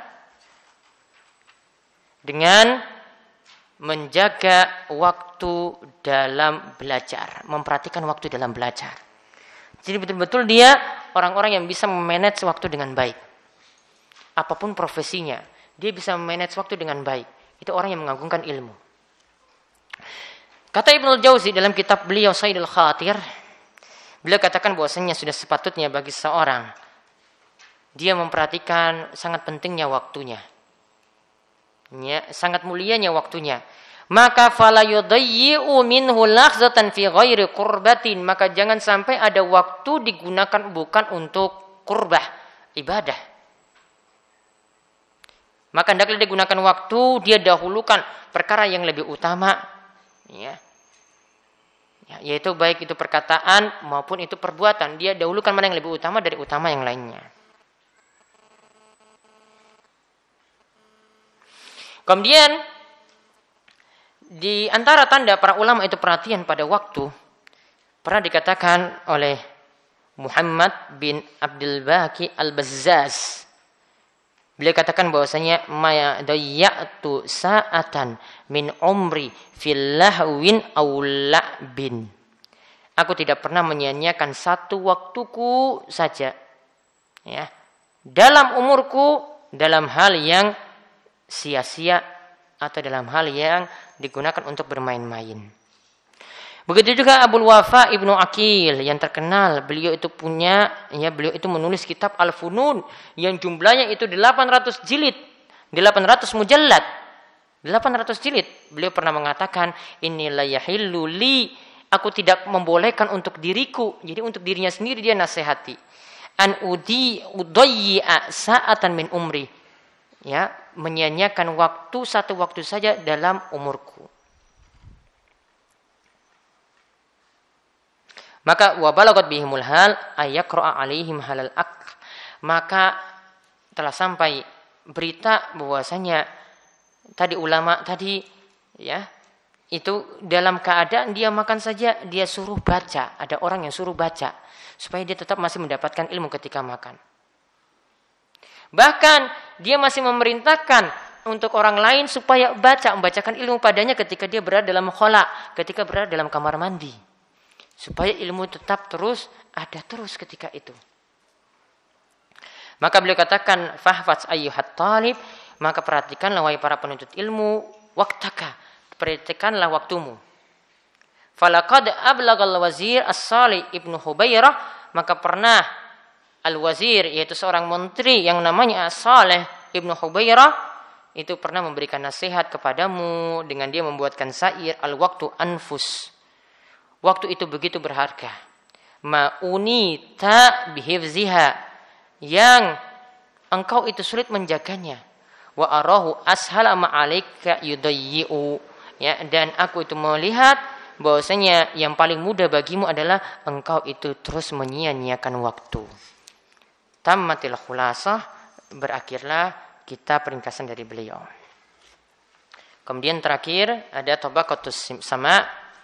dengan menjaga waktu dalam belajar, memperhatikan waktu dalam belajar. Jadi betul-betul dia orang-orang yang bisa memanage waktu dengan baik. Apapun profesinya, dia bisa memanage waktu dengan baik. Itu orang yang mengagungkan ilmu. Kata Ibnul Jauzi dalam kitab beliau Saidul Khatir, beliau katakan bahwasanya sudah sepatutnya bagi seorang dia memperhatikan sangat pentingnya waktunya. Ya, sangat mulianya waktunya. Maka fala yudayyi'u minhu lahzatan fi ghairi qurbatin, maka jangan sampai ada waktu digunakan bukan untuk qurbah, ibadah. Maka hendaklah digunakan waktu, dia dahulukan perkara yang lebih utama, ya. Yaitu baik itu perkataan maupun itu perbuatan, dia dahulukan mana yang lebih utama dari utama yang lainnya. Kemudian di antara tanda para ulama itu perhatian pada waktu, pernah dikatakan oleh Muhammad bin Abdul Baqi Al-Bazzaz. Beliau katakan bahwasanya ma dayyatu sa'atan min umri fil lahwin aw la'bin. Aku tidak pernah menyia-nyiakan satu waktuku saja, ya, dalam umurku dalam hal yang sia-sia atau dalam hal yang digunakan untuk bermain-main. Begitu juga Abul Wafa Ibnu Aqil yang terkenal, beliau itu beliau itu menulis kitab Al-Funun yang jumlahnya itu 800 jilid, 800 mujallad, 800 jilid. Beliau pernah mengatakan, inilah yahillu li, aku tidak membolehkan untuk diriku, jadi untuk dirinya sendiri dia nasihati. An udayyi'a sa'atan min umri, ya, menyia-nyiakan waktu satu waktu saja dalam umurku. Maka wa balagat bihimul hal ayaqra'a alaihim halal akl, maka telah sampai berita bahwasanya tadi ulama tadi, ya, itu dalam keadaan dia makan saja dia suruh baca, ada orang yang suruh baca supaya dia tetap masih mendapatkan ilmu ketika makan. Bahkan dia masih memerintahkan untuk orang lain supaya membacakan ilmu padanya ketika dia berada dalam khala, ketika berada dalam kamar mandi, supaya ilmu tetap terus ada terus ketika itu. Maka beliau katakan, fahfaz ayyuhat talib, maka perhatikanlah wahai para penuntut ilmu, waktaka, perhatikanlah waktumu. Falaqad ablagal wazir as-Salih ibnu Hubairah, maka pernah al-wazir, yaitu seorang menteri yang namanya As-Salih ibnu Hubairah, itu pernah memberikan nasihat kepadamu dengan dia membuatkan syair, al-waqtu anfus. Waktu itu begitu berharga. Ma'unita bihifziha, yang engkau itu sulit menjaganya. Wa arahu ashala ma'alaika yudayyi'u, ya, dan aku itu melihat bahwasanya yang paling mudah bagimu adalah engkau itu terus menyia-nyiakan waktu. Tammatil khulasah, berakhirlah kitab ringkasan dari beliau. Kemudian terakhir ada tabaqatus sama,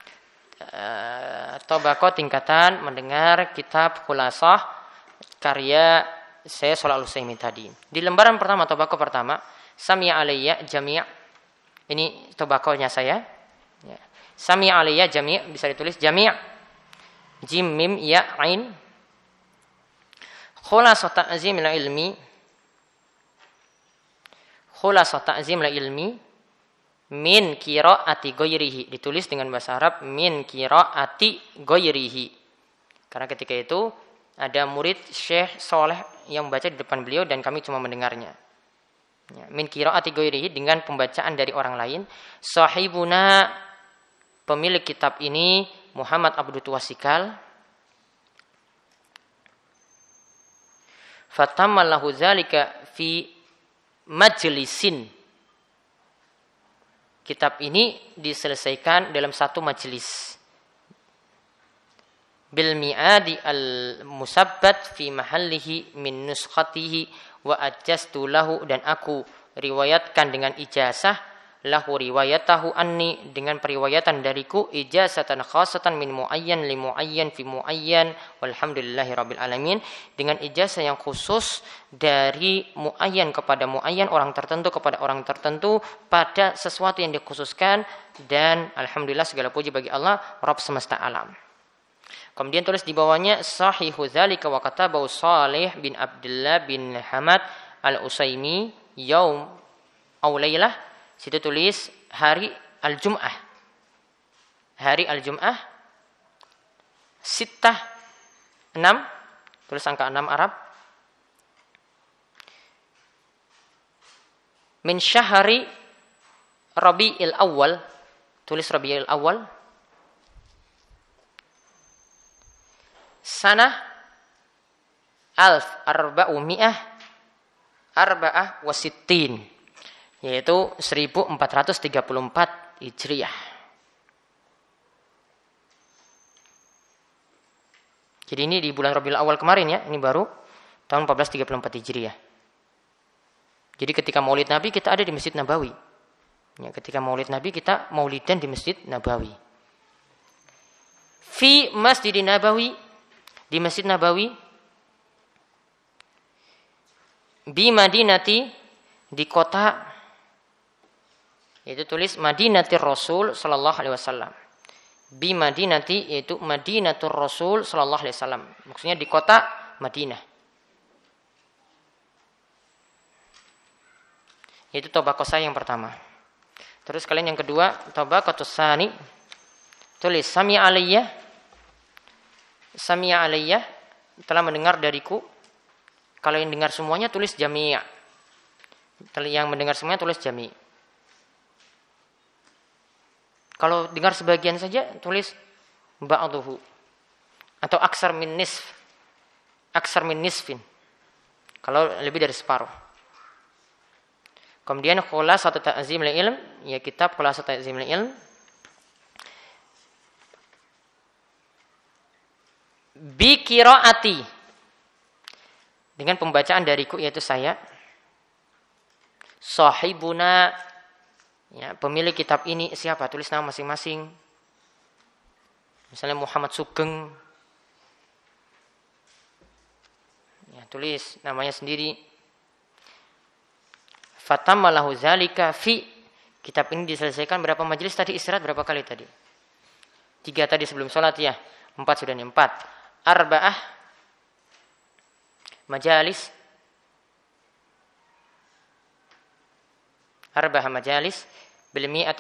tabaqah tingkatan mendengar kitab khulasah karya saya Shalih Al-Utsaimin tadi. Di lembaran pertama, tabaqah pertama, sami'a alayya jami', ini tabaqahnya saya, ya. Sami'a alayya jami', bisa ditulis jami', Jim mim ya ain. Khulasah ta'zimil ilmi. Khulasah ta'zimil ilmi min qiraati ghairihi, ditulis dengan bahasa Arab min qiraati ghairihi. Karena ketika itu ada murid Syekh Saleh yang membaca di depan beliau dan kami cuma mendengarnya. Ya, min qiraati ghairihi, dengan pembacaan dari orang lain. Sahibuna, pemilik kitab ini Muhammad Abdul Tuasikal. Fatamallahu zalika fi majlisin. Kitab ini diselesaikan dalam satu majelis. Bil mi'adi al-musabbat fi mahallihi min nuskhatihi wa ajaztu lahu, dan aku riwayatkan dengan ijazah lahu riwayatahu anni, dengan periwayatan dariku ijazatan khasatan min muayyan li muayyan fi muayyan walhamdulillahi rabbil alamin, dengan ijazah yang khusus dari muayyan kepada muayyan, orang tertentu kepada orang tertentu pada sesuatu yang dikhususkan, dan alhamdulillah segala puji bagi Allah Rabb semesta alam. Kemudian tulis di bawahnya sahihu dzalika wa katabahu Shalih bin Abdullah bin Hamad al-Usaimi yaum aw lailah. Situ tulis hari al-Jum'ah. Hari al-Jum'ah sittah 6, tulis angka 6 Arab. Min syahri Rabi'il Awal, tulis Rabi'il Awal. Sanah alf arba'umiyah arba'ah wasittin, yaitu 1434 Hijriah. Jadi ini di bulan Rabiul Awal kemarin ya, ini baru tahun 1434 Hijriah. Jadi ketika Maulid Nabi kita ada di Masjid Nabawi. Ya, ketika Maulid Nabi kita maulidan di Masjid Nabawi. Fi Masjid Nabawi, di Masjid Nabawi. Bi Madinati, di kota, yaitu tulis Madinatir Rasul sallallahu alaihi wasallam. Bi Madinati, yaitu Madinatur Rasul sallallahu alaihi wasallam. Maksudnya di kota Madinah. Itu tabaqah yang pertama. Terus kalian yang kedua, tabaqatus tsani. Tulis sami'a alayya. Sami'a alayya, telah mendengar dariku. Kalau yang dengar semuanya tulis jami'. Yang mendengar semuanya tulis jami'. Kalau dengar sebagian saja tulis ba'duhu atau aksar min nisf. Aksar min nisfin. Kalau lebih dari separuh. Kemudian khulasat ta'zimul ilm, ya kitab khulasat ta'zimul ilm. Bi qiraati, dengan pembacaan dariku yaitu saya. Sahibuna, ya, pemilik kitab ini siapa? Tulis nama masing-masing. Misalnya Muhammad Sugeng. Ya, tulis namanya sendiri. Fatamma lahu zalika fi, kitab ini diselesaikan berapa majelis tadi? Istirahat berapa kali tadi? 3 tadi sebelum sholat ya. 4 sudah nih, 4. Arba'ah majalis. Arba'ah majalis bil mi'at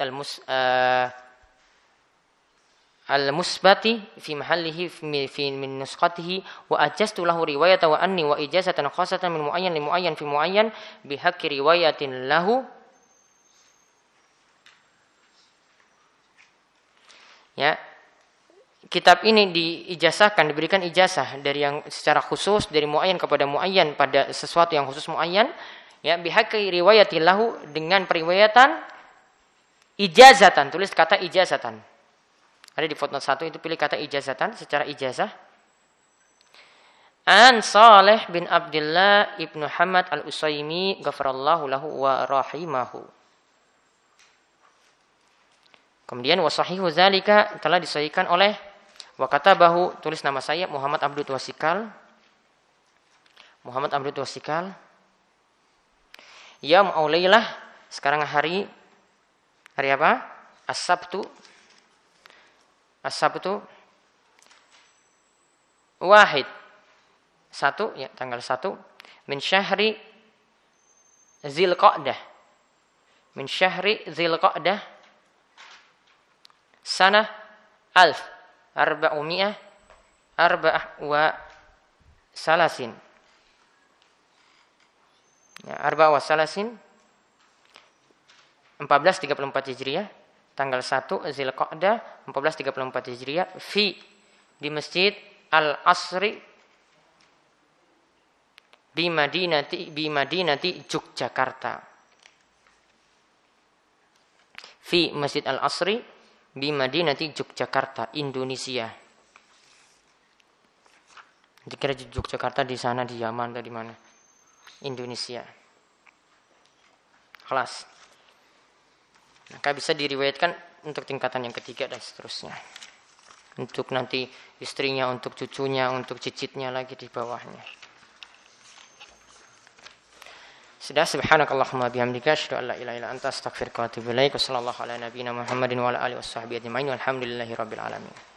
al-musbati fi mahallihi fi min nuskhatihi wa ajaztu lahu riwayatan wa anni wa ijazatan khasatan min muayyan li muayyan fi muayyan bi haqqi riwayatin lahu. Ya. Kitab ini diijazahkan, diberikan ijazah dari yang secara khusus dari muayyan kepada muayyan pada sesuatu yang khusus muayyan, ya, bi haqqi riwayatin lahu, dengan periwayatan ijazatan, tulis kata ijazatan. Ada di footnote 1 itu pilih kata ijazatan, secara ijazah. An Shalih bin Abdullah ibnu Hamad al-Usaimi ghafarallahu lahu wa rahimahu. Kemudian wasahihu zalika, telah disahihkan oleh wa katabahu, tulis nama saya Muhammad Abdul Tuasikal. Muhammad Abdul Tuasikal. Yaum aw lailah, sekarang hari apa? As-Sabtu. As-Sabtu wahid, 1 ya, tanggal 1 min syahri Dzulqa'dah, min syahri Dzulqa'dah sanah 1434 ya, 1434 Hijriah, tanggal 1 Dzulqa'dah 1434 Hijriah, di Masjid Al-Asri bi Madinati Yogyakarta. Fi Masjid Al-Asri bi Madinati Yogyakarta, Indonesia. Dikira Yogyakarta di sana di Yaman atau di mana? Indonesia. Kelas. Maka bisa diriwayatkan untuk tingkatan yang ketiga dan seterusnya. Untuk nanti istrinya, untuk cucunya, untuk cicitnya lagi di bawahnya. Sudah, subhanakallahumma bihamdika asyhadu an la ilaha illa anta astaghfiruka wa atubu ilaik. Wassallallahu ala nabiyyina Muhammadin wa ala alihi washabbihi ajmain. Walhamdulillahirabbil alamin.